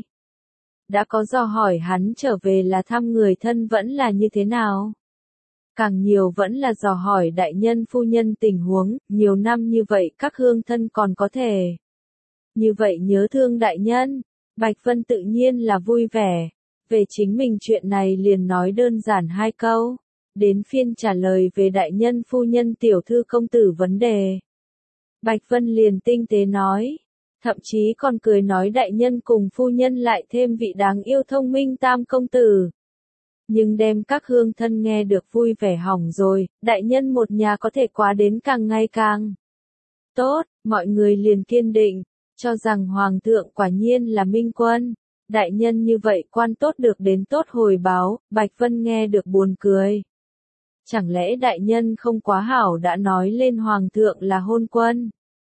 Đã có dò hỏi hắn trở về là thăm người thân vẫn là như thế nào. Càng nhiều vẫn là dò hỏi đại nhân phu nhân tình huống, nhiều năm như vậy các hương thân còn có thể. Như vậy nhớ thương đại nhân, Bạch Vân tự nhiên là vui vẻ. Về chính mình chuyện này liền nói đơn giản hai câu. Đến phiên trả lời về đại nhân phu nhân tiểu thư công tử vấn đề. Bạch Vân liền tinh tế nói. Thậm chí còn cười nói đại nhân cùng phu nhân lại thêm vị đáng yêu thông minh tam công tử. Nhưng đem các hương thân nghe được vui vẻ hỏng rồi, đại nhân một nhà có thể quá đến càng ngày càng tốt, mọi người liền kiên định, cho rằng hoàng thượng quả nhiên là minh quân. Đại nhân như vậy quan tốt được đến tốt hồi báo, Bạch Vân nghe được buồn cười. Chẳng lẽ đại nhân không quá hảo đã nói lên hoàng thượng là hôn quân?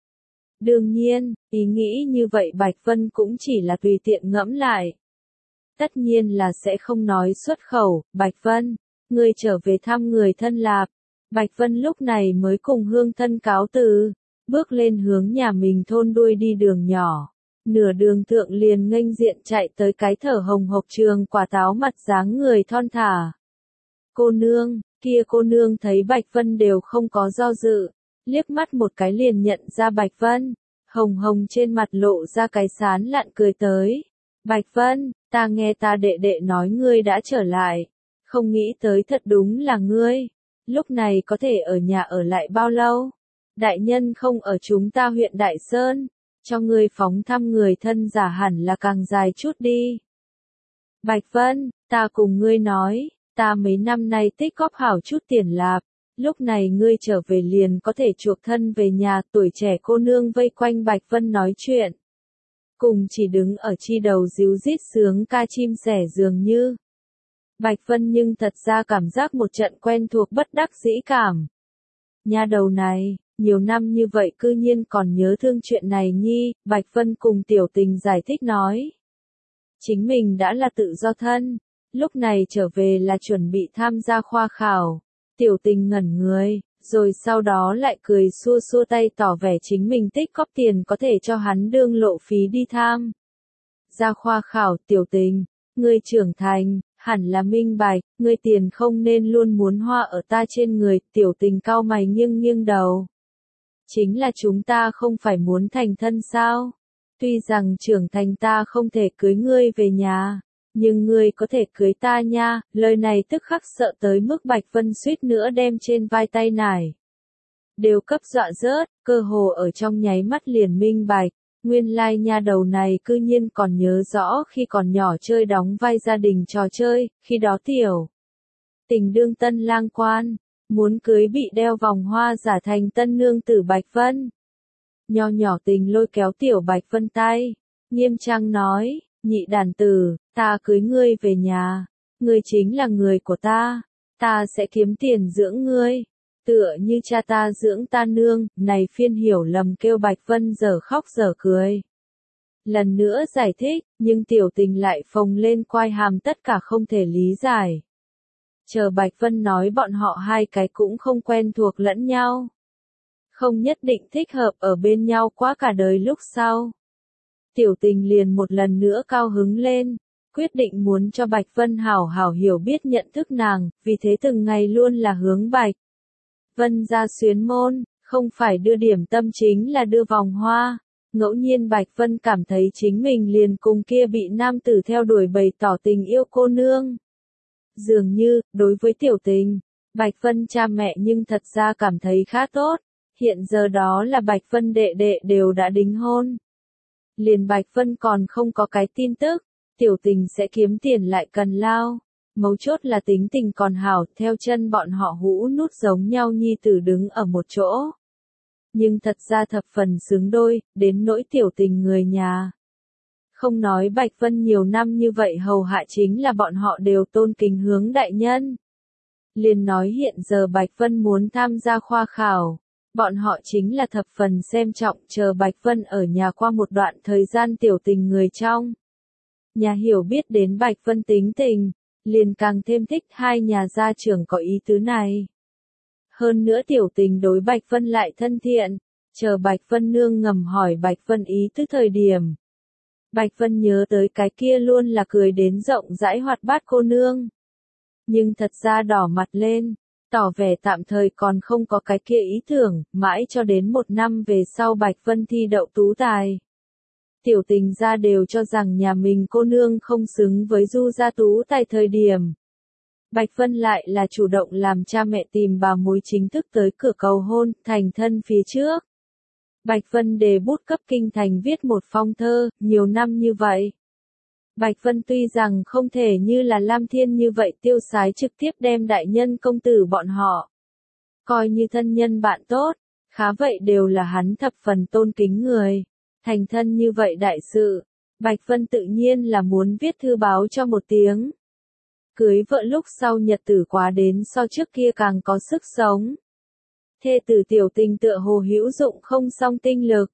Đương nhiên, ý nghĩ như vậy Bạch Vân cũng chỉ là tùy tiện ngẫm lại. Tất nhiên là sẽ không nói xuất khẩu. Bạch Vân, ngươi trở về thăm người thân lạp. Bạch Vân lúc này mới cùng hương thân cáo từ, bước lên hướng nhà mình thôn đuôi đi đường nhỏ. Nửa đường thượng liền nghênh diện chạy tới cái thở hồng hộc trường quả táo mặt dáng người thon thả. Cô nương, kia cô nương thấy Bạch Vân đều không có do dự, liếc mắt một cái liền nhận ra Bạch Vân, hồng hồng trên mặt lộ ra cái sán lạn cười tới. Bạch Vân, ta nghe ta đệ đệ nói ngươi đã trở lại, không nghĩ tới thật đúng là ngươi, lúc này có thể ở nhà ở lại bao lâu? Đại nhân không ở chúng ta huyện Đại Sơn, cho ngươi phóng thăm người thân giả hẳn là càng dài chút đi. Bạch Vân, ta cùng ngươi nói, ta mấy năm nay tích góp hảo chút tiền lạp, lúc này ngươi trở về liền có thể chuộc thân về nhà. Tuổi trẻ cô nương vây quanh Bạch Vân nói chuyện, cùng chỉ đứng ở chi đầu díu rít sướng ca chim sẻ dường như. Bạch Vân nhưng thật ra cảm giác một trận quen thuộc bất đắc dĩ cảm. Nha đầu này, nhiều năm như vậy cư nhiên còn nhớ thương chuyện này nhi. Bạch Vân cùng Tiểu Tình giải thích nói. Chính mình đã là tự do thân, lúc này trở về là chuẩn bị tham gia khoa khảo. Tiểu Tình ngẩn người, rồi sau đó lại cười xua xua tay tỏ vẻ chính mình tích góp tiền có thể cho hắn đương lộ phí đi tham ra khoa khảo. Tiểu Tình, ngươi trưởng thành, hẳn là minh bạch, ngươi tiền không nên luôn muốn hoa ở ta trên người. Tiểu Tình cau mày nghiêng nghiêng đầu. Chính là chúng ta không phải muốn thành thân sao? Tuy rằng trưởng thành ta không thể cưới ngươi về nhà, nhưng ngươi có thể cưới ta nha. Lời này tức khắc sợ tới mức Bạch Vân suýt nữa đem trên vai tay nải đều cấp dọa rớt, cơ hồ ở trong nháy mắt liền minh bạch. Nguyên lai nha đầu này cư nhiên còn nhớ rõ khi còn nhỏ chơi đóng vai gia đình trò chơi, khi đó Tiểu Tình đương tân lang quan, muốn cưới bị đeo vòng hoa giả thành tân nương tử Bạch Vân. Nho nhỏ Tình lôi kéo Tiểu Bạch Vân tay, nghiêm trang nói, nhị đàn tử, ta cưới ngươi về nhà, ngươi chính là người của ta, ta sẽ kiếm tiền dưỡng ngươi, tựa như cha ta dưỡng ta nương. Này phiên hiểu lầm kêu Bạch Vân giờ khóc giờ cười. Lần nữa giải thích, nhưng Tiểu Tình lại phồng lên quai hàm tất cả không thể lý giải. Chờ Bạch Vân nói bọn họ hai cái cũng không quen thuộc lẫn nhau, không nhất định thích hợp ở bên nhau quá cả đời lúc sau. Tiểu Tình liền một lần nữa cao hứng lên, quyết định muốn cho Bạch Vân hảo hảo hiểu biết nhận thức nàng, vì thế từng ngày luôn là hướng Bạch Vân ra xuyến môn, không phải đưa điểm tâm chính là đưa vòng hoa. Ngẫu nhiên Bạch Vân cảm thấy chính mình liền cùng kia bị nam tử theo đuổi bày tỏ tình yêu cô nương. Dường như, đối với Tiểu Tình, Bạch Vân cha mẹ nhưng thật ra cảm thấy khá tốt. Hiện giờ đó là Bạch Vân đệ đệ đều đã đính hôn. Liền Bạch Vân còn không có cái tin tức, Tiểu Tình sẽ kiếm tiền lại cần lao. Mấu chốt là tính tình còn hảo, theo chân bọn họ hũ nút giống nhau nhi tử đứng ở một chỗ. Nhưng thật ra thập phần xứng đôi, đến nỗi Tiểu Tình người nhà. Không nói Bạch Vân nhiều năm như vậy hầu hạ chính là bọn họ đều tôn kính hướng đại nhân. Liền nói hiện giờ Bạch Vân muốn tham gia khoa khảo, bọn họ chính là thập phần xem trọng. Chờ Bạch Vân ở nhà qua một đoạn thời gian Tiểu Tình người trong nhà hiểu biết đến Bạch Vân tính tình, liền càng thêm thích. Hai nhà gia trưởng có ý tứ này. Hơn nữa Tiểu Tình đối Bạch Vân lại thân thiện, chờ Bạch Vân nương ngầm hỏi Bạch Vân ý tứ thời điểm. Bạch Vân nhớ tới cái kia luôn là cười đến rộng rãi hoạt bát cô nương. Nhưng thật ra đỏ mặt lên, tỏ vẻ tạm thời còn không có cái kia ý tưởng, mãi cho đến một năm về sau Bạch Vân thi đậu tú tài. tiểu tình gia đều cho rằng nhà mình cô nương không xứng với Du gia tú tài thời điểm. Bạch Vân lại là chủ động làm cha mẹ tìm bà mối chính thức tới cửa cầu hôn, thành thân phía trước. Bạch Vân đề bút cấp kinh thành viết một phong thơ, nhiều năm như vậy. Bạch Vân tuy rằng không thể như là Lam Thiên như vậy tiêu sái trực tiếp đem đại nhân công tử bọn họ coi như thân nhân bạn tốt, khá vậy đều là hắn thập phần tôn kính người. Thành thân như vậy đại sự, Bạch Vân tự nhiên là muốn viết thư báo cho một tiếng. Cưới vợ lúc sau nhật tử quá đến so trước kia càng có sức sống. Thê tử tiểu tình tựa hồ hữu dụng không song tinh lực.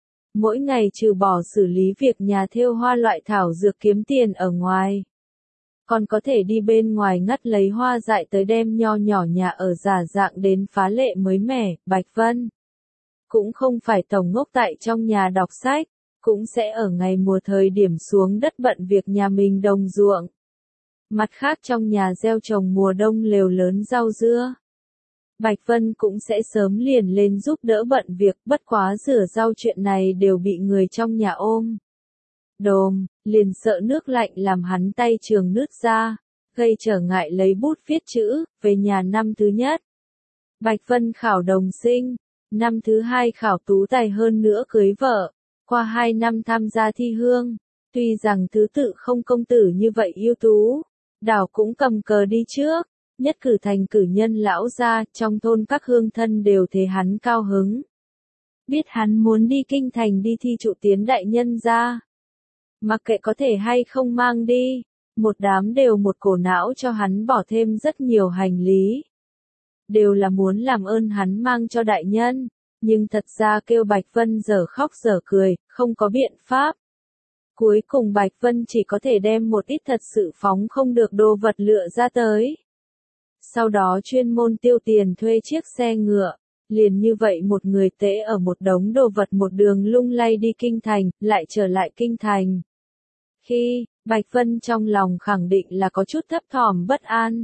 Mỗi ngày trừ bỏ xử lý việc nhà thêu hoa loại thảo dược kiếm tiền ở ngoài. Còn có thể đi bên ngoài ngắt lấy hoa dại tới đem nho nhỏ nhà ở giả dạng đến phá lệ mới mẻ. Bạch Vân cũng không phải tổng ngốc tại trong nhà đọc sách, cũng sẽ ở ngày mùa thời điểm xuống đất bận việc nhà mình đồng ruộng. Mặt khác trong nhà gieo trồng mùa đông lều lớn rau dưa. Bạch Vân cũng sẽ sớm liền lên giúp đỡ bận việc, bất quá rửa rau chuyện này đều bị người trong nhà ôm. Đồm, liền sợ nước lạnh làm hắn tay trường nứt ra, gây trở ngại lấy bút viết chữ, về nhà năm thứ nhất. Bạch Vân khảo đồng sinh, năm thứ hai khảo tú tài hơn nữa cưới vợ, qua hai năm tham gia thi hương, tuy rằng thứ tự không công tử như vậy ưu tú, đảo cũng cầm cờ đi trước. Nhất cử thành cử nhân lão gia, trong thôn các hương thân đều thế hắn cao hứng. Biết hắn muốn đi kinh thành đi thi trụ tiến đại nhân gia. Mặc kệ có thể hay không mang đi, một đám đều một cổ não cho hắn bỏ thêm rất nhiều hành lý. Đều là muốn làm ơn hắn mang cho đại nhân, nhưng thật ra kêu Bạch Vân dở khóc dở cười, không có biện pháp. Cuối cùng Bạch Vân chỉ có thể đem một ít thật sự phóng không được đồ vật lựa ra tới. Sau đó chuyên môn tiêu tiền thuê chiếc xe ngựa, liền như vậy một người tễ ở một đống đồ vật một đường lung lay đi kinh thành, lại trở lại kinh thành. Khi, Bạch Vân trong lòng khẳng định là có chút thấp thỏm bất an.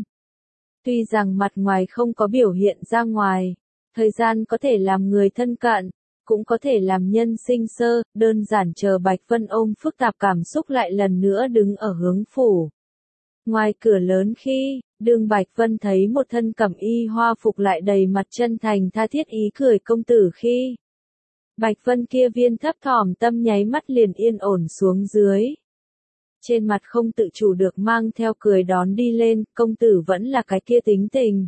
Tuy rằng mặt ngoài không có biểu hiện ra ngoài, thời gian có thể làm người thân cận, cũng có thể làm nhân sinh sơ, đơn giản chờ Bạch Vân ôm phức tạp cảm xúc lại lần nữa đứng ở hướng phủ. Ngoài cửa lớn khi, Đường Bạch Vân thấy một thân cẩm y hoa phục lại đầy mặt chân thành tha thiết ý cười công tử khi. Bạch Vân kia viên thấp thỏm tâm nháy mắt liền yên ổn xuống dưới. Trên mặt không tự chủ được mang theo cười đón đi lên, công tử vẫn là cái kia tính tình.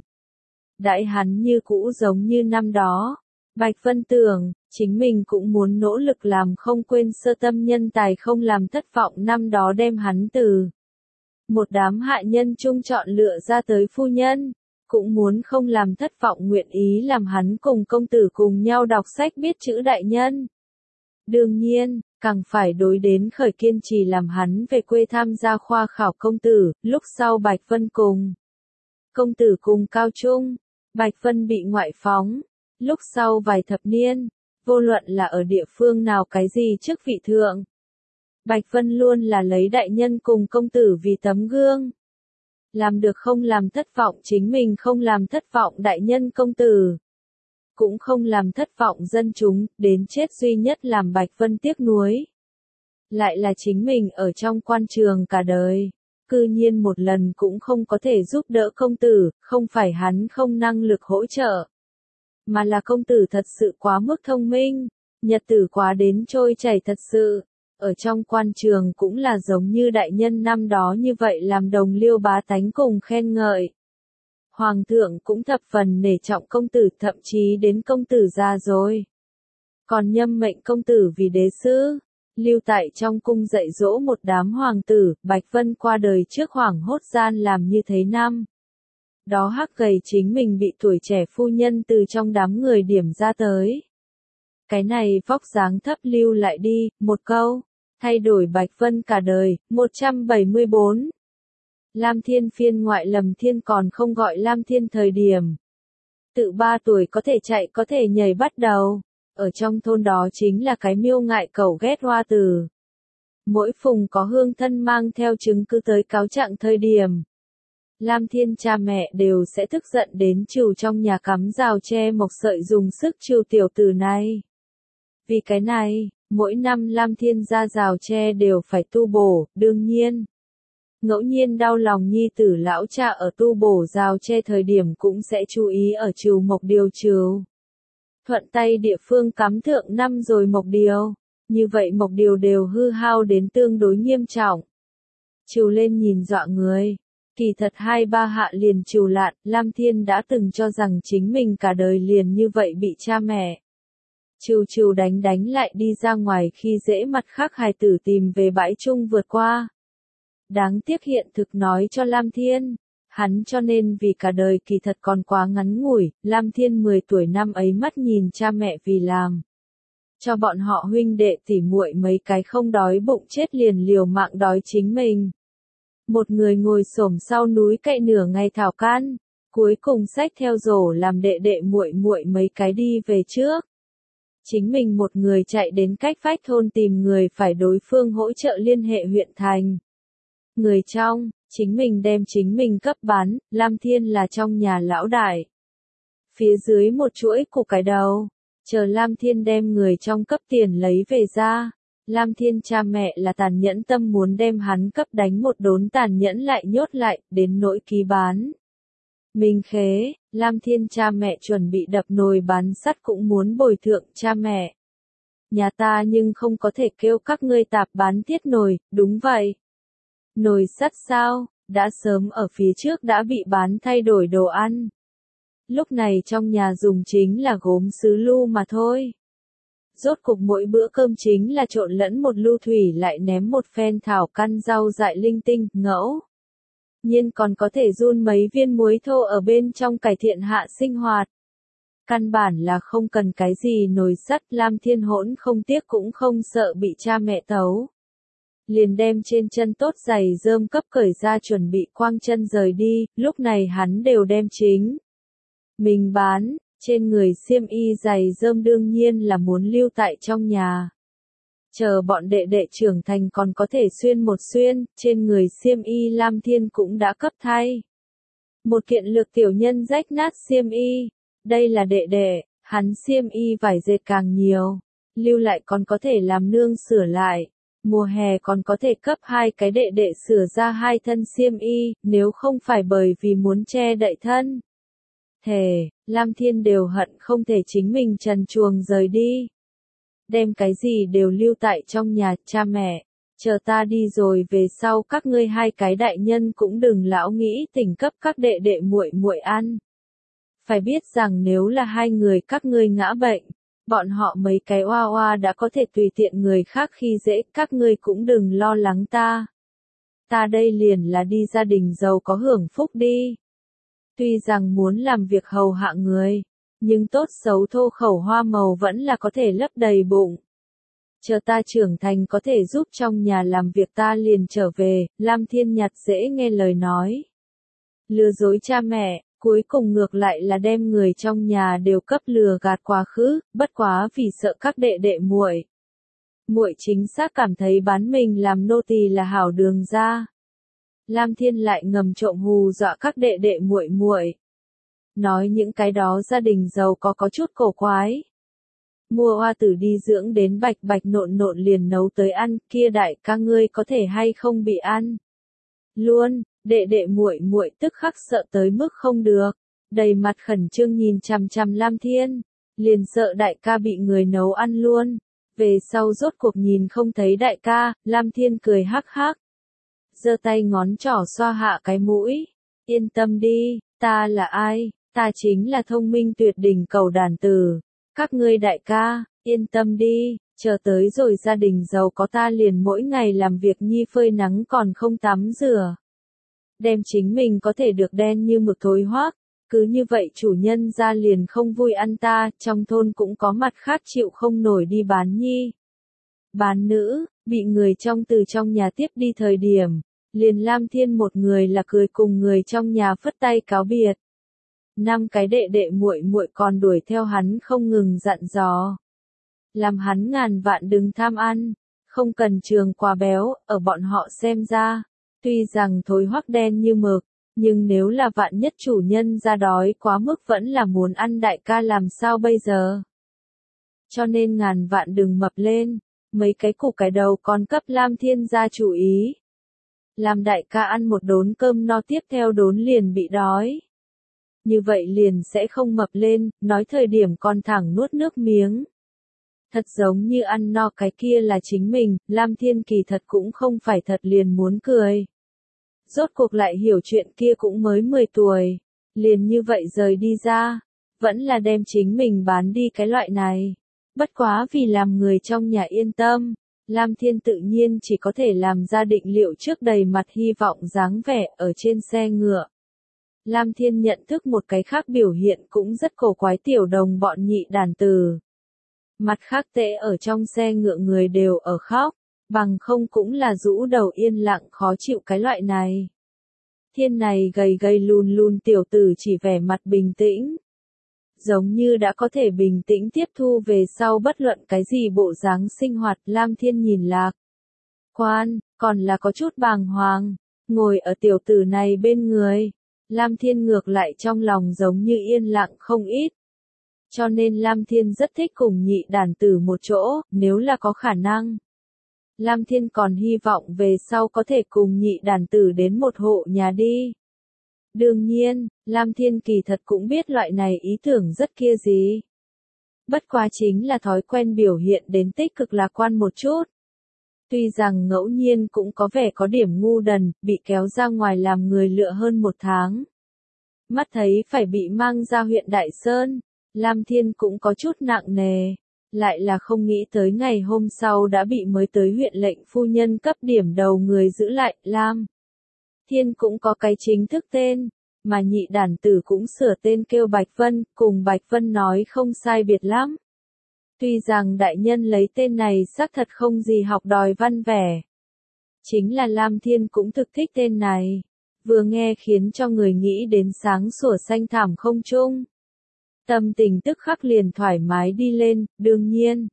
Đãi hắn như cũ giống như năm đó. Bạch Vân tưởng, chính mình cũng muốn nỗ lực làm không quên sơ tâm nhân tài không làm thất vọng năm đó đem hắn từ một đám hạ nhân chung chọn lựa ra tới phu nhân, cũng muốn không làm thất vọng nguyện ý làm hắn cùng công tử cùng nhau đọc sách biết chữ đại nhân. Đương nhiên, càng phải đối đến khởi kiên trì làm hắn về quê tham gia khoa khảo công tử, lúc sau Bạch Vân cùng công tử cùng cao trung, Bạch Vân bị ngoại phóng, lúc sau vài thập niên, vô luận là ở địa phương nào cái gì chức vị thượng. Bạch Vân luôn là lấy đại nhân cùng công tử vì tấm gương. Làm được không làm thất vọng chính mình không làm thất vọng đại nhân công tử. Cũng không làm thất vọng dân chúng, đến chết duy nhất làm Bạch Vân tiếc nuối. Lại là chính mình ở trong quan trường cả đời. Cư nhiên một lần cũng không có thể giúp đỡ công tử, không phải hắn không năng lực hỗ trợ. Mà là công tử thật sự quá mức thông minh, nhật tử quá đến trôi chảy thật sự. Ở trong quan trường cũng là giống như đại nhân năm đó như vậy làm đồng liêu bá tánh cùng khen ngợi. Hoàng thượng cũng thập phần nể trọng công tử thậm chí đến công tử già rồi. Còn nhâm mệnh công tử vì đế sứ, lưu tại trong cung dạy dỗ một đám hoàng tử, Bạch Vân qua đời trước hoảng hốt gian làm như thế năm. Đó hắc gầy chính mình bị tuổi trẻ phu nhân từ trong đám người điểm ra tới. Cái này vóc dáng thấp lưu lại đi, một câu, thay đổi Bạch Vân cả đời. Một trăm bảy mươi bốn. Lam Thiên phiên ngoại Lầm Thiên còn không gọi Lam Thiên thời điểm. Tự ba tuổi có thể chạy có thể nhảy bắt đầu, ở trong thôn đó chính là cái miêu ngại cẩu ghét hoa tử. Mỗi phùng có hương thân mang theo chứng cứ tới cáo trạng thời điểm. Lam Thiên cha mẹ đều sẽ tức giận đến trừ trong nhà cắm rào tre mộc sợi dùng sức trừ tiểu tử này. Vì cái này, Mỗi năm Lam Thiên ra rào tre đều phải tu bổ, đương nhiên. Ngẫu nhiên đau lòng nhi tử lão cha ở tu bổ rào tre thời điểm cũng sẽ chú ý ở trừ mộc điều trừ. Thuận tay địa phương cắm thượng năm rồi mộc điều. Như vậy mộc điều đều hư hao đến tương đối nghiêm trọng. Trừ lên nhìn dọa người. Kỳ thật hai ba hạ liền trừ lạn, Lam Thiên đã từng cho rằng chính mình cả đời liền như vậy bị cha mẹ. Trừ trừ đánh đánh lại đi ra ngoài khi dễ mặt khác hài tử tìm về bãi chung vượt qua. Đáng tiếc hiện thực nói cho Lam Thiên. Hắn cho nên vì cả đời kỳ thật còn quá ngắn ngủi, Lam Thiên mười tuổi năm ấy mắt nhìn cha mẹ vì làm. Cho bọn họ huynh đệ tỉ muội mấy cái không đói bụng chết liền liều mạng đói chính mình. Một người ngồi xổm sau núi cậy nửa ngày thảo can, cuối cùng xách theo rổ làm đệ đệ muội muội mấy cái đi về trước. Chính mình một người chạy đến cách vách thôn tìm người phải đối phương hỗ trợ liên hệ huyện thành. Người trong, chính mình đem chính mình cấp bán, Lam Thiên là trong nhà lão đại. Phía dưới một chuỗi củ cải đầu, chờ Lam Thiên đem người trong cấp tiền lấy về ra. Lam Thiên cha mẹ là tàn nhẫn tâm muốn đem hắn cấp đánh một đốn tàn nhẫn lại nhốt lại, đến nỗi ký bán. Minh Khế, Lam Thiên cha mẹ chuẩn bị đập nồi bán sắt cũng muốn bồi thượng cha mẹ. Nhà ta nhưng không có thể kêu các ngươi tạp bán tiết nồi, đúng vậy. Nồi sắt sao, đã sớm ở phía trước đã bị bán thay đổi đồ ăn. Lúc này trong nhà dùng chính là gốm sứ lu mà thôi. Rốt cục mỗi bữa cơm chính là trộn lẫn một lu thủy lại ném một phen thảo căn rau dại linh tinh, ngẫu. Nhiên còn có thể run mấy viên muối thô ở bên trong cải thiện hạ sinh hoạt. Căn bản là không cần cái gì nồi sắt, Lam Thiên hỗn không tiếc cũng không sợ bị cha mẹ tấu. Liền đem trên chân tốt giày rơm cấp cởi ra chuẩn bị quang chân rời đi, lúc này hắn đều đem chính. Mình bán, trên người xiêm y giày rơm đương nhiên là muốn lưu tại trong nhà. Chờ bọn đệ đệ trưởng thành còn có thể xuyên một xuyên, trên người xiêm y Lam Thiên cũng đã cấp thay. Một kiện lược tiểu nhân rách nát xiêm y, đây là đệ đệ, hắn xiêm y vải dệt càng nhiều, lưu lại còn có thể làm nương sửa lại. Mùa hè còn có thể cấp hai cái đệ đệ sửa ra hai thân xiêm y, nếu không phải bởi vì muốn che đậy thân. Thề, Lam Thiên đều hận không thể chính mình trần truồng rời đi. Đem cái gì đều lưu tại trong nhà, cha mẹ, chờ ta đi rồi về sau các ngươi hai cái đại nhân cũng đừng lão nghĩ tỉnh cấp các đệ đệ muội muội ăn. Phải biết rằng nếu là hai người các ngươi ngã bệnh, bọn họ mấy cái oa oa đã có thể tùy tiện người khác khi dễ, các ngươi cũng đừng lo lắng ta. Ta đây liền là đi gia đình giàu có hưởng phúc đi. Tuy rằng muốn làm việc hầu hạ người, nhưng tốt xấu thô khẩu hoa màu vẫn là có thể lấp đầy bụng. Chờ ta trưởng thành có thể giúp trong nhà làm việc ta liền trở về, Lam Thiên nhặt dễ nghe lời nói. Lừa dối cha mẹ, cuối cùng ngược lại là đem người trong nhà đều cấp lừa gạt quá khứ, bất quá vì sợ các đệ đệ muội. Muội chính xác cảm thấy bán mình làm nô tỳ là hảo đường ra. Lam Thiên lại ngầm trộm hù dọa các đệ đệ muội muội. Nói những cái đó gia đình giàu có có chút cổ quái. Mua hoa tử đi dưỡng đến bạch bạch nộn nộn liền nấu tới ăn, kia đại ca ngươi có thể hay không bị ăn. Luôn, đệ đệ muội muội tức khắc sợ tới mức không được, đầy mặt khẩn trương nhìn chằm chằm Lam Thiên, liền sợ đại ca bị người nấu ăn luôn. Về sau rốt cuộc nhìn không thấy đại ca, Lam Thiên cười hắc hắc. Giơ tay ngón trỏ xoa hạ cái mũi. Yên tâm đi, ta là ai? Ta chính là thông minh tuyệt đỉnh cầu đàn tử. Các ngươi đại ca, yên tâm đi, chờ tới rồi gia đình giàu có ta liền mỗi ngày làm việc nhi phơi nắng còn không tắm rửa. Đem chính mình có thể được đen như mực thối hoác. Cứ như vậy chủ nhân ra liền không vui ăn ta, trong thôn cũng có mặt khác chịu không nổi đi bán nhi. Bán nữ, bị người trong từ trong nhà tiếp đi thời điểm, liền Lam Thiên một người là cười cùng người trong nhà phất tay cáo biệt. Năm cái đệ đệ muội muội còn đuổi theo hắn không ngừng dặn dò. Làm hắn ngàn vạn đừng tham ăn, không cần trường quá béo, ở bọn họ xem ra. Tuy rằng thối hoắc đen như mực, nhưng nếu là vạn nhất chủ nhân ra đói quá mức vẫn là muốn ăn đại ca làm sao bây giờ. Cho nên ngàn vạn đừng mập lên, mấy cái củ cải đầu còn cấp Lam Thiên ra chủ ý. Làm đại ca ăn một đốn cơm no tiếp theo đốn liền bị đói. Như vậy liền sẽ không mập lên, nói thời điểm còn thẳng nuốt nước miếng. Thật giống như ăn no cái kia là chính mình, Lam Thiên kỳ thật cũng không phải thật liền muốn cười. Rốt cuộc lại hiểu chuyện kia cũng mới mười tuổi, liền như vậy rời đi ra, vẫn là đem chính mình bán đi cái loại này. Bất quá vì làm người trong nhà yên tâm, Lam Thiên tự nhiên chỉ có thể làm ra định liệu trước đầy mặt hy vọng dáng vẻ ở trên xe ngựa. Lam Thiên nhận thức một cái khác biểu hiện cũng rất cổ quái tiểu đồng bọn nhị đàn tử. Mặt khác tệ ở trong xe ngựa người đều ở khóc, bằng không cũng là rũ đầu yên lặng khó chịu cái loại này. Thiên này gầy gầy lùn lùn tiểu tử chỉ vẻ mặt bình tĩnh. Giống như đã có thể bình tĩnh tiếp thu về sau bất luận cái gì bộ dáng sinh hoạt. Lam Thiên nhìn lạc quan, còn là có chút bàng hoàng, ngồi ở tiểu tử này bên người. Lam Thiên ngược lại trong lòng giống như yên lặng không ít. Cho nên Lam Thiên rất thích cùng nhị đàn tử một chỗ, nếu là có khả năng. Lam Thiên còn hy vọng về sau có thể cùng nhị đàn tử đến một hộ nhà đi. Đương nhiên, Lam Thiên kỳ thật cũng biết loại này ý tưởng rất kia gì. Bất quá chính là thói quen biểu hiện đến tích cực lạc quan một chút. Tuy rằng ngẫu nhiên cũng có vẻ có điểm ngu đần, bị kéo ra ngoài làm người lựa hơn một tháng. Mắt thấy phải bị mang ra huyện Đại Sơn, Lam Thiên cũng có chút nặng nề. Lại là không nghĩ tới ngày hôm sau đã bị mới tới huyện lệnh phu nhân cấp điểm đầu người giữ lại. Lam Thiên cũng có cái chính thức tên, mà nhị đàn tử cũng sửa tên kêu Bạch Vân, cùng Bạch Vân nói không sai biệt lắm. Tuy rằng đại nhân lấy tên này xác thật không gì học đòi văn vẻ. Chính là Lam Thiên cũng thực thích tên này, vừa nghe khiến cho người nghĩ đến sáng sủa xanh thẳm không trung. Tâm tình tức khắc liền thoải mái đi lên, đương nhiên.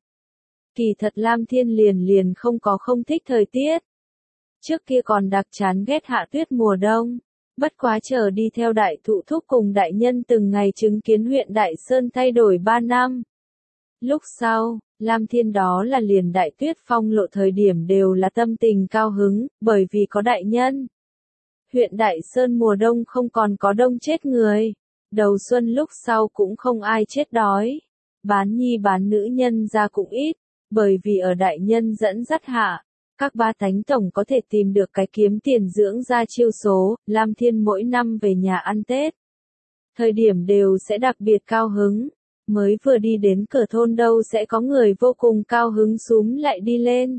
Kỳ thật Lam Thiên liền liền không có không thích thời tiết. Trước kia còn đặc chán ghét hạ tuyết mùa đông. Bất quá chờ đi theo đại thụ thúc cùng đại nhân từng ngày chứng kiến huyện Đại Sơn thay đổi ba năm. Lúc sau, Lam Thiên đó là liền đại tuyết phong lộ thời điểm đều là tâm tình cao hứng, bởi vì có đại nhân. Huyện Đại Sơn mùa đông không còn có đông chết người. Đầu xuân lúc sau cũng không ai chết đói. Bán nhi bán nữ nhân ra cũng ít, bởi vì ở đại nhân dẫn dắt hạ, các ba thánh tổng có thể tìm được cái kiếm tiền dưỡng ra chiêu số. Lam Thiên mỗi năm về nhà ăn Tết. Thời điểm đều sẽ đặc biệt cao hứng. Mới vừa đi đến cửa thôn đâu sẽ có người vô cùng cao hứng xúm lại đi lên.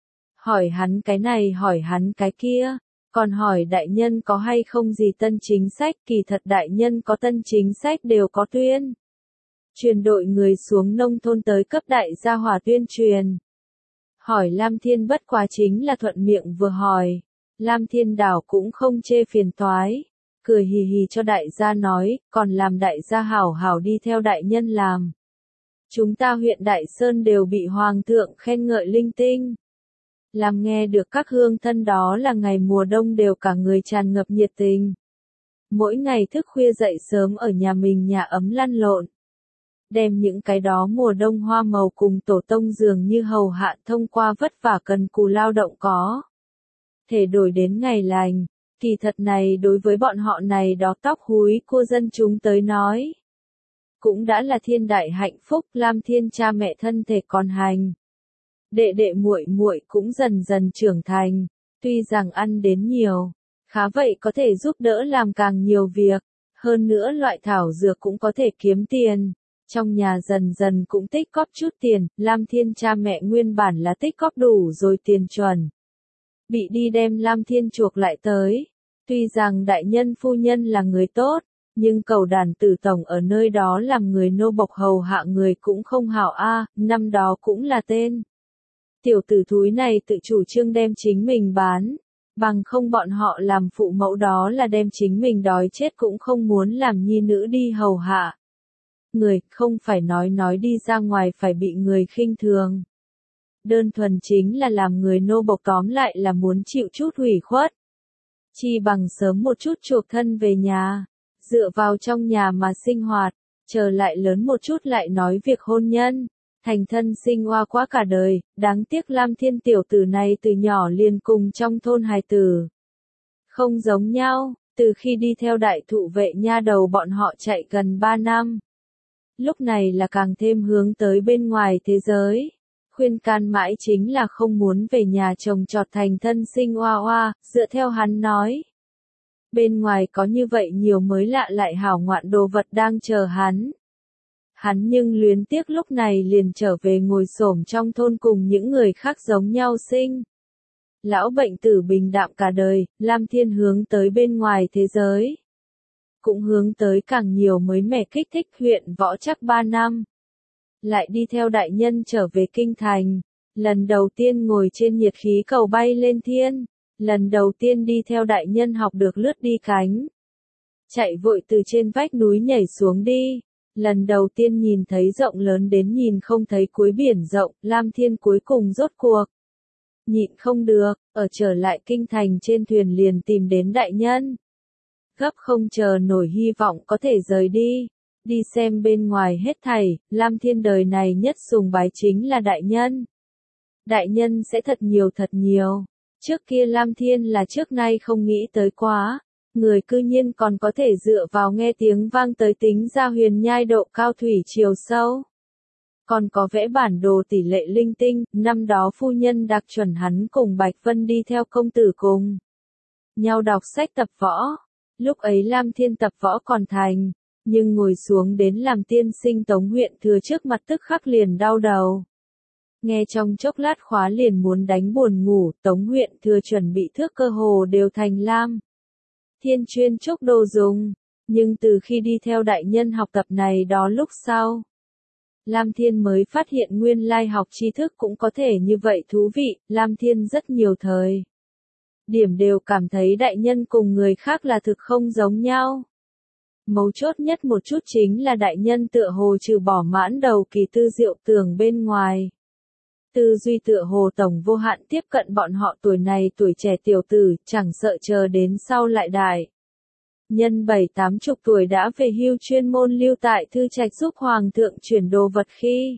Hỏi hắn cái này hỏi hắn cái kia. Còn hỏi đại nhân có hay không gì tân chính sách, kỳ thật đại nhân có tân chính sách đều có tuyên. Truyền đội người xuống nông thôn tới cấp đại gia hỏa tuyên truyền. Hỏi Lam Thiên bất quá chính là thuận miệng vừa hỏi. Lam Thiên đảo cũng không chê phiền toái. Cười hì hì cho đại gia nói, còn làm đại gia hảo hảo đi theo đại nhân làm. Chúng ta huyện Đại Sơn đều bị hoàng thượng khen ngợi linh tinh. Làm nghe được các hương thân đó là ngày mùa đông đều cả người tràn ngập nhiệt tình. Mỗi ngày thức khuya dậy sớm ở nhà mình nhà ấm lăn lộn. Đem những cái đó mùa đông hoa màu cùng tổ tông dường như hầu hạ thông qua vất vả cần cù lao động có. Thể đổi đến ngày lành, kỳ thật này đối với bọn họ này đó tóc húi cô dân chúng tới nói. Cũng đã là thiên đại hạnh phúc. Lam Thiên cha mẹ thân thể còn hành. Đệ đệ muội muội cũng dần dần trưởng thành, tuy rằng ăn đến nhiều, khá vậy có thể giúp đỡ làm càng nhiều việc, hơn nữa loại thảo dược cũng có thể kiếm tiền. Trong nhà dần dần cũng tích cóp chút tiền. Lam Thiên cha mẹ nguyên bản là tích cóp đủ rồi tiền chuẩn. Bị đi đem Lam Thiên chuộc lại tới. Tuy rằng đại nhân phu nhân là người tốt, nhưng cầu đàn tử tổng ở nơi đó làm người nô bộc hầu hạ người cũng không hảo a. Năm đó cũng là tên. Tiểu tử thúi này tự chủ trương đem chính mình bán, bằng không bọn họ làm phụ mẫu đó là đem chính mình đói chết cũng không muốn làm nhi nữ đi hầu hạ. Người không phải nói nói đi ra ngoài phải bị người khinh thường. Đơn thuần chính là làm người nô bộc tóm lại là muốn chịu chút hủy khuất. Chi bằng sớm một chút chuộc thân về nhà, dựa vào trong nhà mà sinh hoạt, chờ lại lớn một chút lại nói việc hôn nhân. thành thân sinh oa quá cả đời, đáng tiếc Lam Thiên tiểu tử này từ nhỏ liền cùng trong thôn hài tử. Không giống nhau, từ khi đi theo đại thụ vệ nha đầu bọn họ chạy gần ba năm. Lúc này là càng thêm hướng tới bên ngoài thế giới. Khuyên can mãi chính là không muốn về nhà chồng trọt thành thân sinh oa oa, dựa theo hắn nói. Bên ngoài có như vậy nhiều mới lạ lại hảo ngoạn đồ vật đang chờ hắn. Hắn nhưng luyến tiếc lúc này liền trở về ngồi xổm trong thôn cùng những người khác giống nhau sinh. Lão bệnh tử bình đạm cả đời, Lam Thiên hướng tới bên ngoài thế giới. Cũng hướng tới càng nhiều mới mẻ kích thích huyện võ chắc ba năm. Lại đi theo đại nhân trở về kinh thành. Lần đầu tiên ngồi trên nhiệt khí cầu bay lên thiên. Lần đầu tiên đi theo đại nhân học được lướt đi cánh. Chạy vội từ trên vách núi nhảy xuống đi. Lần đầu tiên nhìn thấy rộng lớn đến nhìn không thấy cuối biển rộng, Lam Thiên cuối cùng rốt cuộc. Nhịn không được, ở trở lại kinh thành trên thuyền liền tìm đến đại nhân. Gấp không chờ nổi hy vọng có thể rời đi. Đi xem bên ngoài hết thảy, Lam Thiên đời này nhất sùng bái chính là đại nhân. Đại nhân sẽ thật nhiều thật nhiều. Trước kia Lam Thiên là trước nay không nghĩ tới quá. Người cư nhiên còn có thể dựa vào nghe tiếng vang tới tính ra huyền nhai độ cao thủy chiều sâu. Còn có vẽ bản đồ tỷ lệ linh tinh, năm đó phu nhân đặc chuẩn hắn cùng Bạch Vân đi theo công tử cùng. Nhau đọc sách tập võ. Lúc ấy Lam Thiên tập võ còn thành, nhưng ngồi xuống đến làm tiên sinh Tống huyện thừa trước mặt tức khắc liền đau đầu. Nghe trong chốc lát khóa liền muốn đánh buồn ngủ, Tống huyện thừa chuẩn bị thước cơ hồ đều thành Lam Thiên chuyên chúc đồ dùng, nhưng từ khi đi theo đại nhân học tập này đó lúc sau. Lam Thiên mới phát hiện nguyên lai học tri thức cũng có thể như vậy thú vị, Lam Thiên rất nhiều thời. Điểm đều cảm thấy đại nhân cùng người khác là thực không giống nhau. Mấu chốt nhất một chút chính là đại nhân tựa hồ trừ bỏ mãn đầu kỳ tư diệu tưởng bên ngoài. Tư duy tựa hồ tổng vô hạn tiếp cận bọn họ tuổi này tuổi trẻ tiểu tử, chẳng sợ chờ đến sau lại đại. Nhân bảy tám chục tuổi đã về hưu chuyên môn lưu tại thư trạch giúp hoàng thượng chuyển đồ vật khi.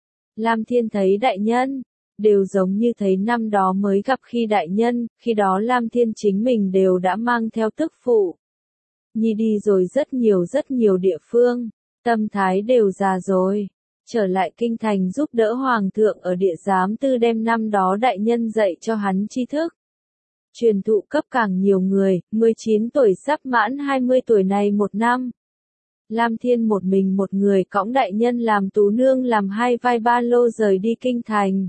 Lam Thiên thấy đại nhân, đều giống như thấy năm đó mới gặp khi đại nhân, khi đó Lam Thiên chính mình đều đã mang theo tức phụ. Nhi đi rồi rất nhiều rất nhiều địa phương, tâm thái đều già rồi. Trở lại kinh thành giúp đỡ hoàng thượng ở địa giám tư đem năm đó đại nhân dạy cho hắn tri thức. Truyền thụ cấp càng nhiều người, mười chín tuổi sắp mãn hai mươi tuổi này một năm. Lam Thiên một mình một người cõng đại nhân làm tú nương làm hai vai ba lô rời đi kinh thành.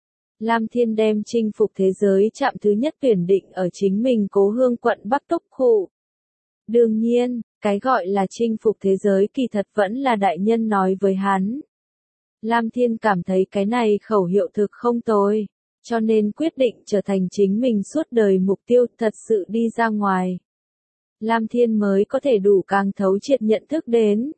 Lam Thiên đem chinh phục thế giới chạm thứ nhất tuyển định ở chính mình cố hương quận Bắc Túc Khụ. Đương nhiên, cái gọi là chinh phục thế giới kỳ thật vẫn là đại nhân nói với hắn. Lam Thiên cảm thấy cái này khẩu hiệu thực không tồi, cho nên quyết định trở thành chính mình suốt đời mục tiêu thật sự đi ra ngoài. Lam Thiên mới có thể đủ càng thấu triệt nhận thức đến.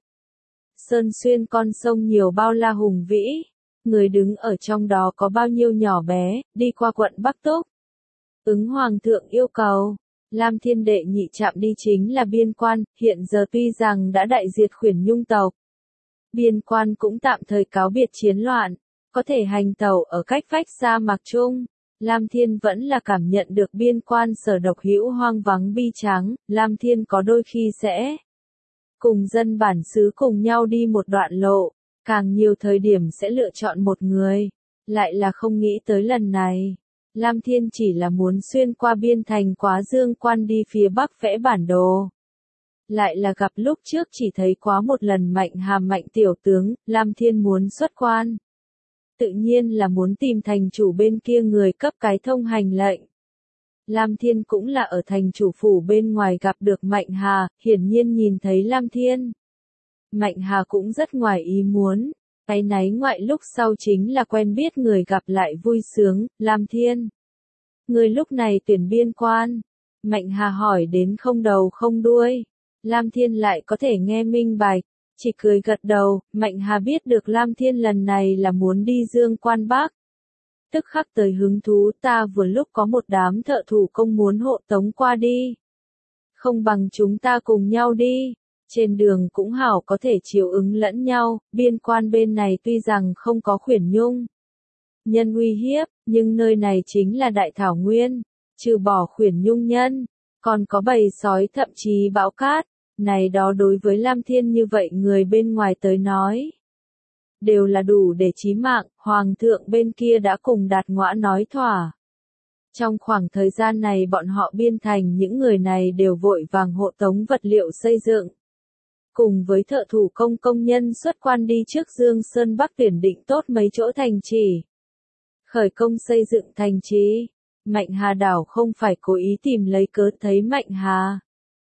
Sơn xuyên con sông nhiều bao la hùng vĩ, người đứng ở trong đó có bao nhiêu nhỏ bé, đi qua quận Bắc Túc. Ứng hoàng thượng yêu cầu, Lam Thiên đệ nhị trạm đi chính là biên quan, hiện giờ tuy rằng đã đại diệt khuyển nhung tộc. Biên quan cũng tạm thời cáo biệt chiến loạn, có thể hành tàu ở cách vách sa mạc chung. Lam Thiên vẫn là cảm nhận được biên quan sở độc hữu hoang vắng bi tráng, Lam Thiên có đôi khi sẽ cùng dân bản xứ cùng nhau đi một đoạn lộ, càng nhiều thời điểm sẽ lựa chọn một người, lại là không nghĩ tới lần này. Lam Thiên chỉ là muốn xuyên qua biên thành Quá Dương quan đi phía bắc vẽ bản đồ. Lại là gặp lúc trước chỉ thấy quá một lần Mạnh Hà Mạnh tiểu tướng, Lam Thiên muốn xuất quan. Tự nhiên là muốn tìm thành chủ bên kia người cấp cái thông hành lệnh. Lam Thiên cũng là ở thành chủ phủ bên ngoài gặp được Mạnh Hà, hiển nhiên nhìn thấy Lam Thiên. Mạnh Hà cũng rất ngoài ý muốn, cái náy ngoại lúc sau chính là quen biết người gặp lại vui sướng, Lam Thiên. Người lúc này tuyển biên quan. Mạnh Hà hỏi đến không đầu không đuôi. Lam Thiên lại có thể nghe minh bạch, chỉ cười gật đầu, Mạnh Hà biết được Lam Thiên lần này là muốn đi Dương quan Bắc. Tức khắc tới hứng thú, ta vừa lúc có một đám thợ thủ công muốn hộ tống qua đi. Không bằng chúng ta cùng nhau đi, Trên đường cũng hảo có thể chiếu ứng lẫn nhau, biên quan bên này tuy rằng không có khuyển nhung nhân uy hiếp, nhưng nơi này chính là đại thảo nguyên, trừ bỏ khuyển nhung nhân, còn có bầy sói thậm chí bão cát, này đó đối với Lam Thiên như vậy người bên ngoài tới nói, đều là đủ để chí mạng, hoàng thượng bên kia đã cùng Đạt Ngõa nói thỏa. Trong khoảng thời gian này bọn họ biên thành những người này đều vội vàng hộ tống vật liệu xây dựng. Cùng với thợ thủ công công nhân xuất quan đi trước Dương Sơn Bắc tuyển định tốt mấy chỗ thành trì. Khởi công xây dựng thành trì, Mạnh Hà đảo không phải cố ý tìm lấy cớ thấy Mạnh Hà.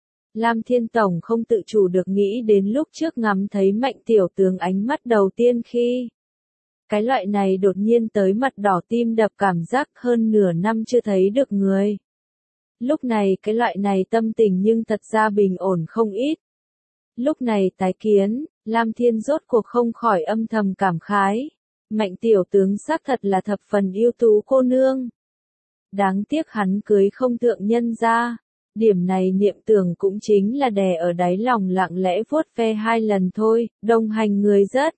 Lam Thiên Tổng không tự chủ được nghĩ đến lúc trước ngắm thấy Mạnh tiểu tướng ánh mắt đầu tiên khi. Cái loại này đột nhiên tới mặt đỏ tim đập cảm giác hơn nửa năm chưa thấy được người. Lúc này cái loại này tâm tình nhưng thật ra bình ổn không ít. Lúc này tái kiến, Lam Thiên rốt cuộc không khỏi âm thầm cảm khái. Mạnh tiểu tướng xác thật là thập phần ưu tú cô nương. Đáng tiếc hắn cưới không thượng nhân ra. Điểm này niệm tưởng cũng chính là đè ở đáy lòng lặng lẽ vuốt ve hai lần thôi, đồng hành người rất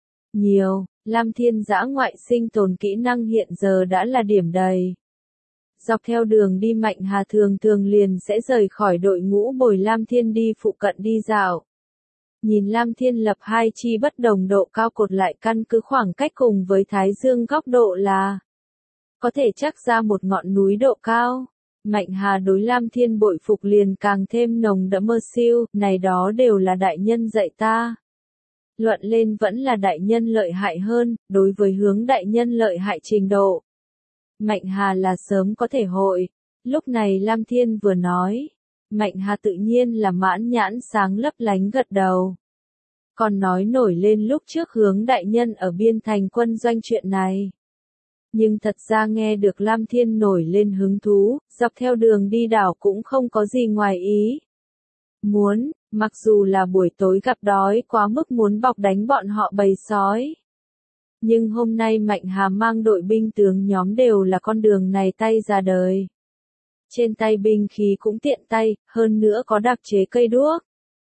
nhiều. Lam Thiên dã ngoại sinh tồn kỹ năng hiện giờ đã là điểm đầy. Dọc theo đường đi Mạnh Hà thường thường liền sẽ rời khỏi đội ngũ bồi Lam Thiên đi phụ cận đi dạo. Nhìn Lam Thiên lập hai chi bất đồng độ cao cột lại căn cứ khoảng cách cùng với Thái Dương góc độ là có thể chắc ra một ngọn núi độ cao. Mạnh Hà đối Lam Thiên bội phục liền càng thêm nồng đậm mơ siêu, này đó đều là đại nhân dạy ta. Luận lên vẫn là đại nhân lợi hại hơn, đối với hướng đại nhân lợi hại trình độ. Mạnh Hà là sớm có thể hội. Lúc này Lam Thiên vừa nói. Mạnh Hà tự nhiên là mãn nhãn sáng lấp lánh gật đầu. Còn nói nổi lên lúc trước hướng đại nhân ở biên thành quân doanh chuyện này. Nhưng thật ra nghe được Lam Thiên nổi lên hứng thú, dọc theo đường đi đảo cũng không có gì ngoài ý. Muốn, mặc dù là buổi tối gặp đói quá mức muốn bọc đánh bọn họ bầy sói. Nhưng hôm nay Mạnh Hà mang đội binh tướng nhóm đều là con đường này tay ra đời. Trên tay binh khí cũng tiện tay, hơn nữa có đặc chế cây đuốc.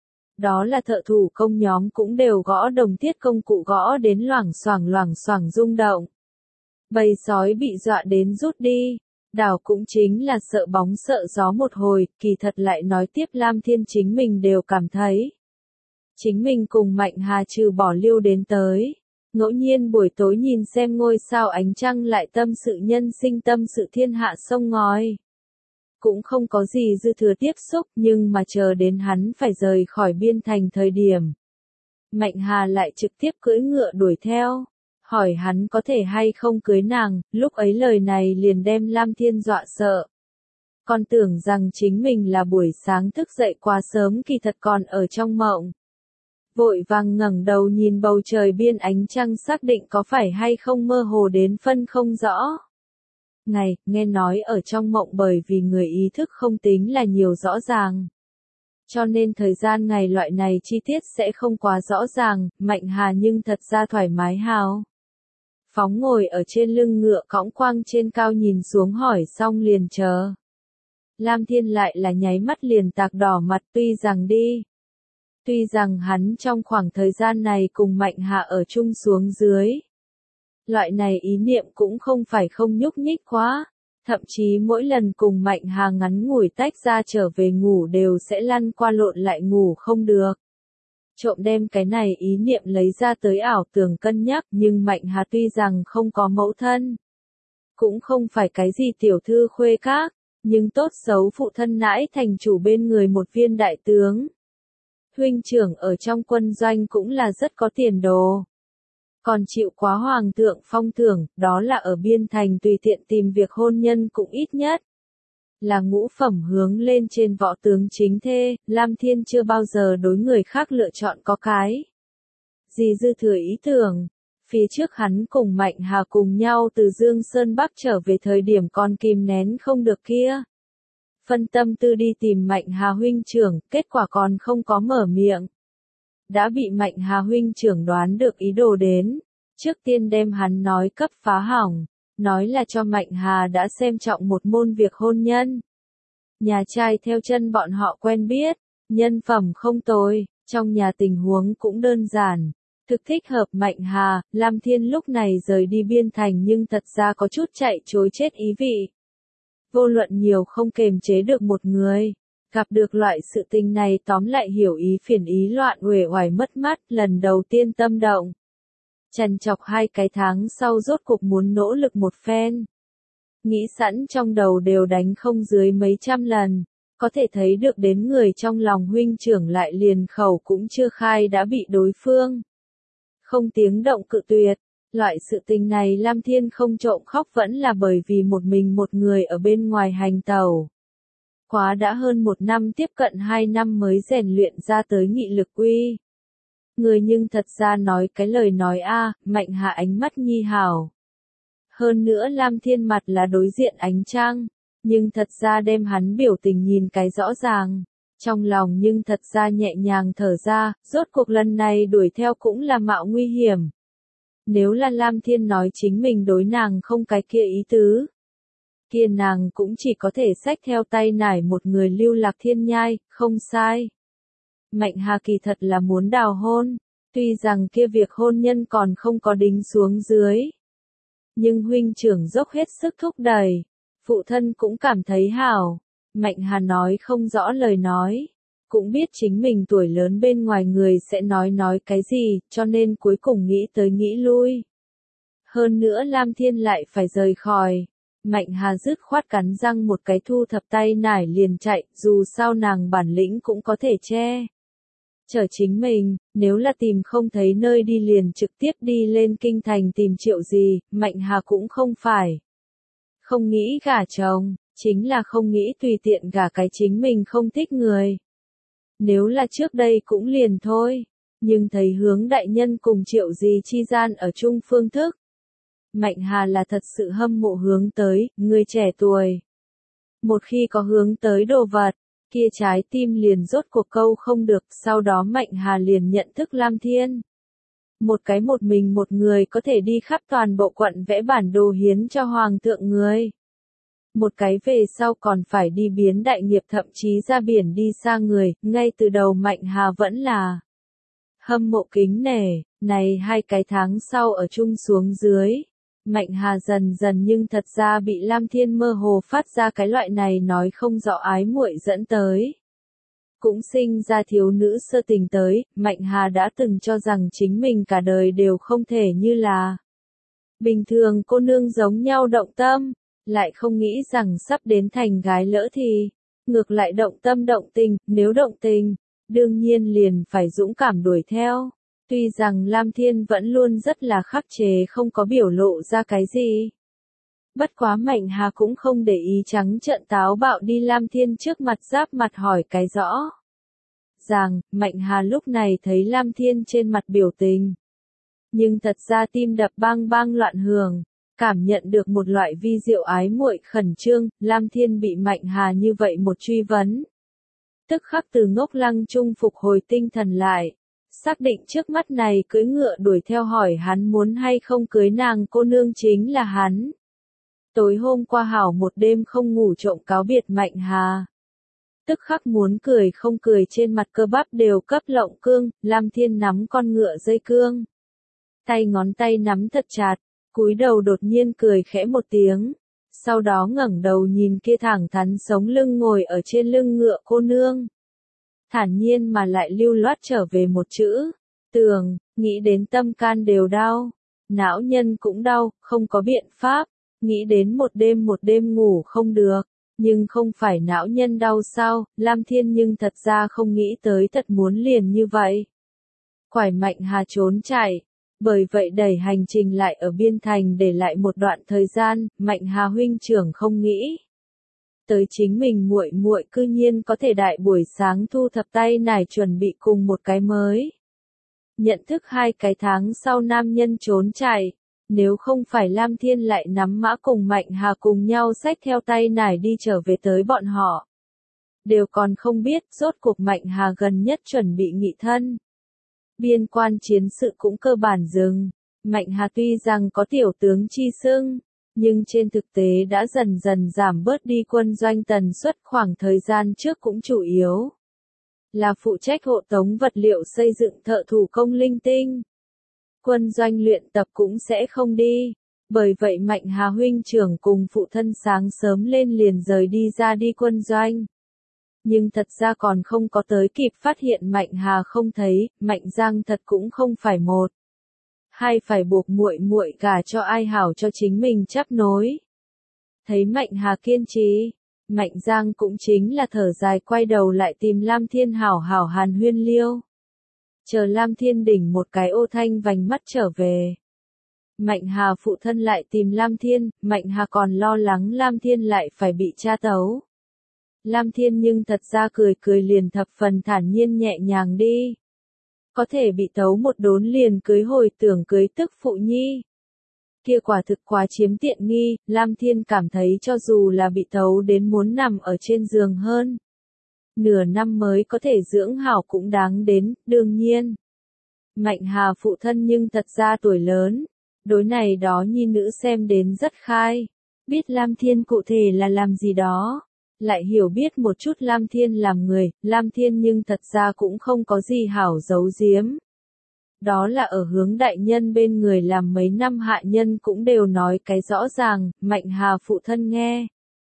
Đó là thợ thủ công nhóm cũng đều gõ đồng thiết công cụ gõ đến loảng xoảng loảng xoảng rung động. Bầy sói bị dọa đến rút đi. Đảo cũng chính là sợ bóng sợ gió một hồi, kỳ thật lại nói tiếp Lam Thiên chính mình đều cảm thấy. Chính mình cùng Mạnh Hà trừ bỏ lưu đến tới. Ngẫu nhiên buổi tối nhìn xem ngôi sao ánh trăng lại tâm sự nhân sinh tâm sự thiên hạ sông ngói. Cũng không có gì dư thừa tiếp xúc nhưng mà chờ đến hắn phải rời khỏi biên thành thời điểm. Mạnh Hà lại trực tiếp cưỡi ngựa đuổi theo. Hỏi hắn có thể hay không cưới nàng, lúc ấy lời này liền đem Lam Thiên dọa sợ. Còn tưởng rằng chính mình là buổi sáng thức dậy quá sớm kỳ thật còn ở trong mộng. Vội vàng ngẩng đầu nhìn bầu trời biên ánh trăng xác định có phải hay không mơ hồ đến phân không rõ. Ngày, nghe nói ở trong mộng bởi vì người ý thức không tính là nhiều rõ ràng. Cho nên thời gian ngày loại này chi tiết sẽ không quá rõ ràng, Mạnh Hà nhưng thật ra thoải mái hào. Phóng ngồi ở trên lưng ngựa cõng quang trên cao nhìn xuống hỏi xong liền chờ. Lam Thiên lại là nháy mắt liền tạc đỏ mặt tuy rằng đi. Tuy rằng hắn trong khoảng thời gian này cùng Mạnh Hà ở chung xuống dưới. Loại này ý niệm cũng không phải không nhúc nhích quá. Thậm chí mỗi lần cùng Mạnh Hà ngắn ngủi tách ra trở về ngủ đều sẽ lăn qua lộn lại ngủ không được. Trộm đem cái này ý niệm lấy ra tới ảo tưởng cân nhắc nhưng Mạnh Hà tuy rằng không có mẫu thân. Cũng không phải cái gì tiểu thư khuê các, nhưng tốt xấu phụ thân nãi thành chủ bên người một viên đại tướng. Huynh trưởng ở trong quân doanh cũng là rất có tiền đồ. Còn chịu quá hoàng thượng phong thưởng, đó là ở biên thành tùy tiện tìm việc hôn nhân cũng ít nhất. Là ngũ phẩm hướng lên trên võ tướng chính thê, Lam Thiên chưa bao giờ đối người khác lựa chọn có cái. Gì dư thừa ý tưởng. Phía trước hắn cùng Mạnh Hà cùng nhau từ Dương Sơn Bắc trở về thời điểm còn kìm nén không được kia. Phân tâm tư đi tìm Mạnh Hà huynh trưởng, kết quả còn không có mở miệng. Đã bị Mạnh Hà huynh trưởng đoán được ý đồ đến. Trước tiên đem hắn nói cấp phá hỏng. Nói là cho Mạnh Hà đã xem trọng một môn việc hôn nhân. Nhà trai theo chân bọn họ quen biết, nhân phẩm không tồi, Trong nhà tình huống cũng đơn giản, thực thích hợp Mạnh Hà, Lam Thiên lúc này rời đi Biên Thành nhưng thật ra có chút chạy chối chết ý vị. Vô luận nhiều không kềm chế được một người, gặp được loại sự tình này tóm lại hiểu ý phiền ý loạn uể oải mất mát, lần đầu tiên tâm động. Trằn trọc hai cái tháng sau rốt cuộc muốn nỗ lực một phen. Nghĩ sẵn trong đầu đều đánh không dưới mấy trăm lần, có thể thấy được đến người trong lòng huynh trưởng lại liền khẩu cũng chưa khai đã bị đối phương không tiếng động cự tuyệt. Loại sự tình này Lam Thiên không trộm khóc vẫn là bởi vì một mình một người ở bên ngoài hành tẩu. Quá đã hơn một năm, tiếp cận hai năm mới rèn luyện ra tới nghị lực uy. Người nhưng thật ra nói cái lời nói a, Mạnh Hà ánh mắt nhi hảo. Hơn nữa Lam Thiên mặt là đối diện ánh trăng, nhưng thật ra đem hắn biểu tình nhìn cái rõ ràng. Trong lòng nhưng thật ra nhẹ nhàng thở ra, rốt cuộc lần này đuổi theo cũng là mạo nguy hiểm. Nếu là Lam Thiên nói chính mình đối nàng không cái kia ý tứ, kia nàng cũng chỉ có thể xách theo tay nải một người lưu lạc thiên nhai, không sai. Mạnh Hà kỳ thật là muốn đào hôn, tuy rằng kia việc hôn nhân còn không có đính xuống dưới. Nhưng huynh trưởng dốc hết sức thúc đẩy, phụ thân cũng cảm thấy hảo. Mạnh Hà nói không rõ lời nói, cũng biết chính mình tuổi lớn bên ngoài người sẽ nói nói cái gì, cho nên cuối cùng nghĩ tới nghĩ lui. Hơn nữa Lam Thiên lại phải rời khỏi. Mạnh Hà dứt khoát cắn răng một cái thu thập tay nải liền chạy, dù sao nàng bản lĩnh cũng có thể che chở chính mình, nếu là tìm không thấy nơi đi liền trực tiếp đi lên kinh thành tìm Triệu gì, Mạnh Hà cũng không phải không nghĩ gả chồng, chính là không nghĩ tùy tiện gả cái chính mình không thích người. Nếu là trước đây cũng liền thôi, nhưng thấy Hướng đại nhân cùng Triệu gì chi gian ở chung phương thức. Mạnh Hà là thật sự hâm mộ Hướng tới, người trẻ tuổi. Một khi có hướng tới đồ vật, kia trái tim liền rốt cuộc câu không được, sau đó Mạnh Hà liền nhận thức Lam Thiên. Một cái một mình một người có thể đi khắp toàn bộ quận vẽ bản đồ hiến cho hoàng thượng người. Một cái về sau còn phải đi biến đại nghiệp, thậm chí ra biển đi xa người, ngay từ đầu Mạnh Hà vẫn là hâm mộ kính nể, này hai cái tháng sau ở chung xuống dưới. Mạnh Hà dần dần nhưng thật ra bị Lam Thiên mơ hồ phát ra cái loại này nói không rõ ái muội dẫn tới. Cũng sinh ra thiếu nữ sơ tình tới, Mạnh Hà đã từng cho rằng chính mình cả đời đều không thể như là bình thường cô nương giống nhau động tâm, lại không nghĩ rằng sắp đến thành gái lỡ thì, ngược lại động tâm động tình, nếu động tình, đương nhiên liền phải dũng cảm đuổi theo. Tuy rằng Lam Thiên vẫn luôn rất là khắc chế không có biểu lộ ra cái gì. Bất quá Mạnh Hà cũng không để ý, trắng trợn táo bạo đi Lam Thiên trước mặt giáp mặt hỏi cái rõ. Rằng, Mạnh Hà lúc này thấy Lam Thiên trên mặt biểu tình. Nhưng thật ra tim đập bang bang loạn hưởng, cảm nhận được một loại vi diệu ái muội khẩn trương, Lam Thiên bị Mạnh Hà như vậy một truy vấn. Tức khắc từ ngốc lăng trung phục hồi tinh thần lại. Xác định trước mắt này cưỡi ngựa đuổi theo hỏi hắn muốn hay không cưới nàng cô nương chính là hắn. Tối hôm qua hảo một đêm không ngủ trộm cáo biệt Mạnh Hà. Tức khắc muốn cười không cười, trên mặt cơ bắp đều cấp lộng cương, Lam Thiên nắm con ngựa dây cương. Tay ngón tay nắm thật chặt, cúi đầu đột nhiên cười khẽ một tiếng. Sau đó ngẩng đầu nhìn kia thẳng thắn sống lưng ngồi ở trên lưng ngựa cô nương. Thản nhiên mà lại lưu loát trở về một chữ, tường, nghĩ đến tâm can đều đau, não nhân cũng đau, không có biện pháp, nghĩ đến một đêm một đêm ngủ không được, nhưng không phải não nhân đau sao, Lam Thiên nhưng thật ra không nghĩ tới thật muốn liền như vậy. Quải Mạnh Hà trốn chạy, bởi vậy đẩy hành trình lại ở Biên Thành để lại một đoạn thời gian, Mạnh Hà huynh trưởng không nghĩ tới chính mình muội muội cư nhiên có thể đại buổi sáng thu thập tay nải chuẩn bị cùng một cái mới. Nhận thức hai cái tháng sau nam nhân trốn chạy, nếu không phải Lam Thiên lại nắm mã cùng Mạnh Hà cùng nhau xách theo tay nải đi trở về tới bọn họ. Đều còn không biết, rốt cuộc Mạnh Hà gần nhất chuẩn bị nghị thân. Biên quan chiến sự cũng cơ bản dừng, Mạnh Hà tuy rằng có tiểu tướng chi xưng, nhưng trên thực tế đã dần dần giảm bớt đi quân doanh tần suất, khoảng thời gian trước cũng chủ yếu là phụ trách hộ tống vật liệu xây dựng thợ thủ công linh tinh. Quân doanh luyện tập cũng sẽ không đi. Bởi vậy Mạnh Hà huynh trưởng cùng phụ thân sáng sớm lên liền rời đi ra đi quân doanh. Nhưng thật ra còn không có tới kịp phát hiện Mạnh Hà không thấy, Mạnh Giang thật cũng không phải một. Hai phải buộc muội muội gả cho ai hảo cho chính mình chắp nối. Thấy Mạnh Hà kiên trì, Mạnh Giang cũng chính là thở dài quay đầu lại tìm Lam Thiên hảo hảo hàn huyên liêu. Chờ Lam Thiên đỉnh một cái ô thanh vành mắt trở về. Mạnh Hà phụ thân lại tìm Lam Thiên, Mạnh Hà còn lo lắng Lam Thiên lại phải bị tra tấu. Lam Thiên nhưng thật ra cười cười liền thập phần thản nhiên nhẹ nhàng đi. Có thể bị tấu một đốn liền cưới hồi tưởng cưới tức phụ nhi. Kia quả thực quá chiếm tiện nghi, Lam Thiên cảm thấy cho dù là bị tấu đến muốn nằm ở trên giường hơn. Nửa năm mới có thể dưỡng hảo cũng đáng đến, đương nhiên. Mạnh Hà phụ thân nhưng thật ra tuổi lớn. Đối này đó nhi nữ xem đến rất khai. Biết Lam Thiên cụ thể là làm gì đó. Lại hiểu biết một chút Lam Thiên làm người, Lam Thiên nhưng thật ra cũng không có gì hảo giấu giếm. Đó là ở Hướng đại nhân bên người làm mấy năm hạ nhân cũng đều nói cái rõ ràng, Mạnh Hà phụ thân nghe.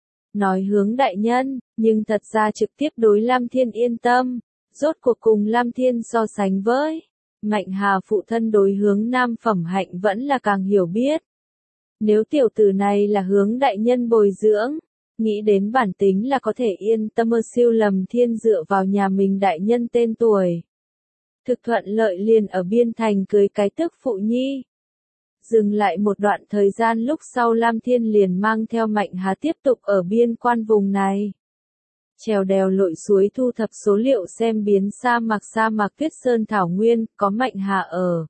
Nói Hướng đại nhân, nhưng thật ra trực tiếp đối Lam Thiên yên tâm, rốt cuộc cùng Lam Thiên so sánh với. Mạnh Hà phụ thân đối Hướng nam phẩm hạnh vẫn là càng hiểu biết. Nếu tiểu tử này là Hướng đại nhân bồi dưỡng, nghĩ đến bản tính là có thể yên tâm mơ siêu lầm thiên dựa vào nhà mình đại nhân tên tuổi. Thực thuận lợi liền ở biên thành cưới cái tức phụ nhi. Dừng lại một đoạn thời gian lúc sau Lam Thiên liền mang theo Mạnh Hà tiếp tục ở biên quan vùng này. Trèo đèo lội suối thu thập số liệu xem biến sa mạc sa mạc tuyết sơn thảo nguyên, có Mạnh Hà ở.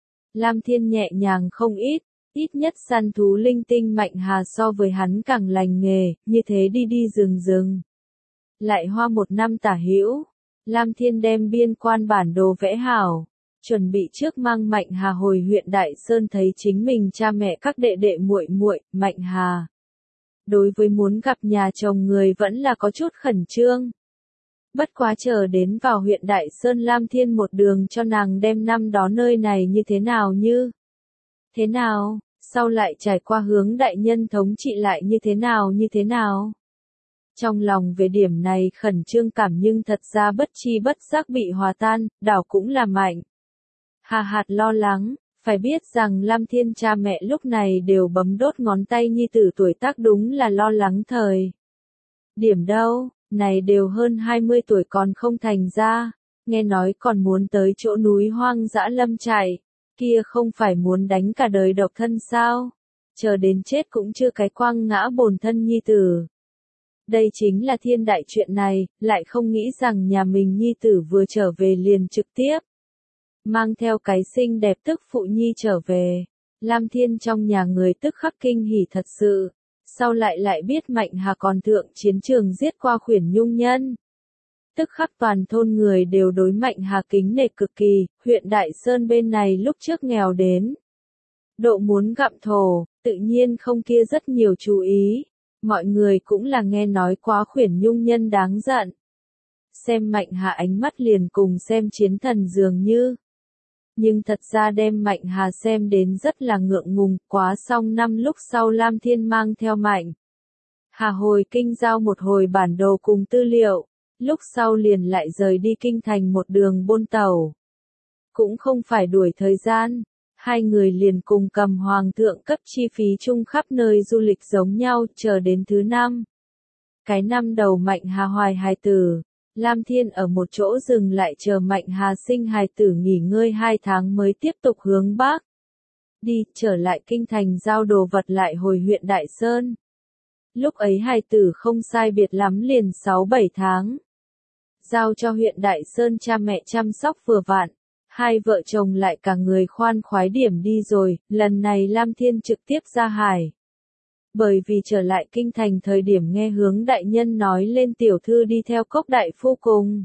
Lam Thiên nhẹ nhàng không ít, ít nhất săn thú linh tinh Mạnh Hà so với hắn càng lành nghề, như thế đi đi rừng rừng. Lại hoa một năm tả hữu, Lam Thiên đem biên quan bản đồ vẽ hảo, chuẩn bị trước mang Mạnh Hà hồi huyện Đại Sơn thấy chính mình cha mẹ các đệ đệ muội muội, Mạnh Hà. Đối với muốn gặp nhà chồng người vẫn là có chút khẩn trương. Bất quá chờ đến vào huyện Đại Sơn Lam Thiên một đường cho nàng đem năm đó nơi này như thế nào như thế nào, sau lại trải qua Hướng đại nhân thống trị lại như thế nào như thế nào. Trong lòng về điểm này khẩn trương cảm nhưng thật ra bất chi bất giác bị hòa tan, đảo cũng là Mạnh Hà hạt lo lắng. Phải biết rằng Lam Thiên cha mẹ lúc này đều bấm đốt ngón tay nhi tử tuổi tác đúng là lo lắng thời. Điểm đâu, này đều hơn hai mươi tuổi còn không thành ra, nghe nói còn muốn tới chỗ núi hoang dã lâm trại, kia không phải muốn đánh cả đời độc thân sao, chờ đến chết cũng chưa cái quang ngã bồn thân nhi tử. Đây chính là thiên đại chuyện này, lại không nghĩ rằng nhà mình nhi tử vừa trở về liền trực tiếp. Mang theo cái xinh đẹp tức phụ nhi trở về. Lam Thiên trong nhà người tức khắc kinh hỉ thật sự. Sau lại lại biết Mạnh Hà còn thượng chiến trường giết qua Khuyển Nhung nhân. Tức khắc toàn thôn người đều đối Mạnh Hà kính nể cực kỳ. Huyện Đại Sơn bên này lúc trước nghèo đến độ muốn gặm thổ, tự nhiên không kia rất nhiều chú ý. Mọi người cũng là nghe nói quá Khuyển Nhung nhân đáng giận. Xem Mạnh Hà ánh mắt liền cùng xem chiến thần dường như. Nhưng thật ra đem Mạnh Hà xem đến rất là ngượng ngùng, quá xong năm lúc sau Lam Thiên mang theo Mạnh Hà hồi kinh giao một hồi bản đồ cùng tư liệu, lúc sau liền lại rời đi kinh thành một đường buôn tàu. Cũng không phải đuổi thời gian, hai người liền cùng cầm hoàng thượng cấp chi phí chung khắp nơi du lịch giống nhau, chờ đến thứ năm. Cái năm đầu Mạnh Hà hoài hài tử. Lam Thiên ở một chỗ dừng lại chờ Mạnh Hà sinh hài tử nghỉ ngơi hai tháng mới tiếp tục hướng Bắc. Đi, trở lại kinh thành giao đồ vật lại hồi huyện Đại Sơn. Lúc ấy hài tử không sai biệt lắm liền sáu bảy tháng. Giao cho huyện Đại Sơn cha mẹ chăm sóc vừa vặn. Hai vợ chồng lại cả người khoan khoái điểm đi rồi, lần này Lam Thiên trực tiếp ra hải. Bởi vì trở lại kinh thành thời điểm nghe Hướng đại nhân nói lên tiểu thư đi theo Cốc đại phu cùng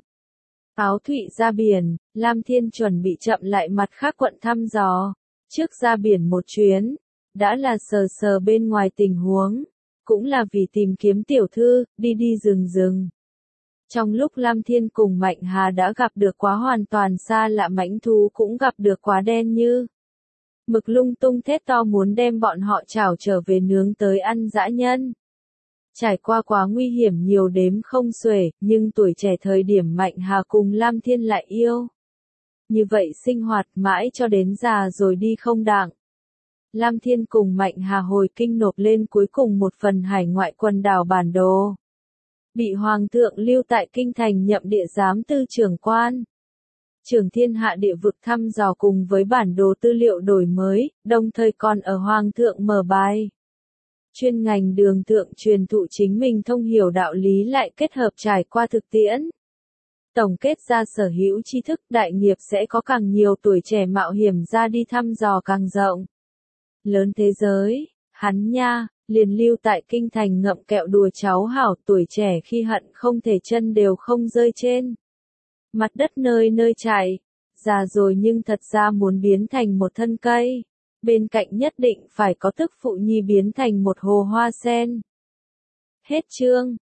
Áo Thụy ra biển, Lam Thiên chuẩn bị chậm lại mặt khác quận thăm dò. Trước ra biển một chuyến, đã là sờ sờ bên ngoài tình huống, cũng là vì tìm kiếm tiểu thư, đi đi rừng rừng. Trong lúc Lam Thiên cùng Mạnh Hà đã gặp được quá hoàn toàn xa lạ mãnh thú cũng gặp được quá đen như mực lung tung thét to muốn đem bọn họ chảo trở về nướng tới ăn dã nhân. Trải qua quá nguy hiểm nhiều đếm không xuể, nhưng tuổi trẻ thời điểm Mạnh Hà cùng Lam Thiên lại yêu. Như vậy sinh hoạt mãi cho đến già rồi đi không đặng. Lam Thiên cùng Mạnh Hà hồi kinh nộp lên cuối cùng một phần hải ngoại quần đảo bản đồ. Bị Hoàng thượng lưu tại kinh thành nhậm địa giám tư trưởng quan. Trưởng thiên hạ địa vực thăm dò cùng với bản đồ tư liệu đổi mới, đồng thời còn ở Hoàng thượng mở bài. Chuyên ngành đường thượng truyền thụ chính mình thông hiểu đạo lý lại kết hợp trải qua thực tiễn. Tổng kết ra sở hữu tri thức đại nghiệp sẽ có càng nhiều tuổi trẻ mạo hiểm ra đi thăm dò càng rộng. Lớn thế giới, hắn nha, liền lưu tại kinh thành ngậm kẹo đùa cháu hảo tuổi trẻ khi hận không thể chân đều không rơi trên. Mặt đất nơi nơi chạy, già rồi nhưng thật ra muốn biến thành một thân cây. Bên cạnh nhất định phải có tức phụ nhi biến thành một hồ hoa sen. Hết chương.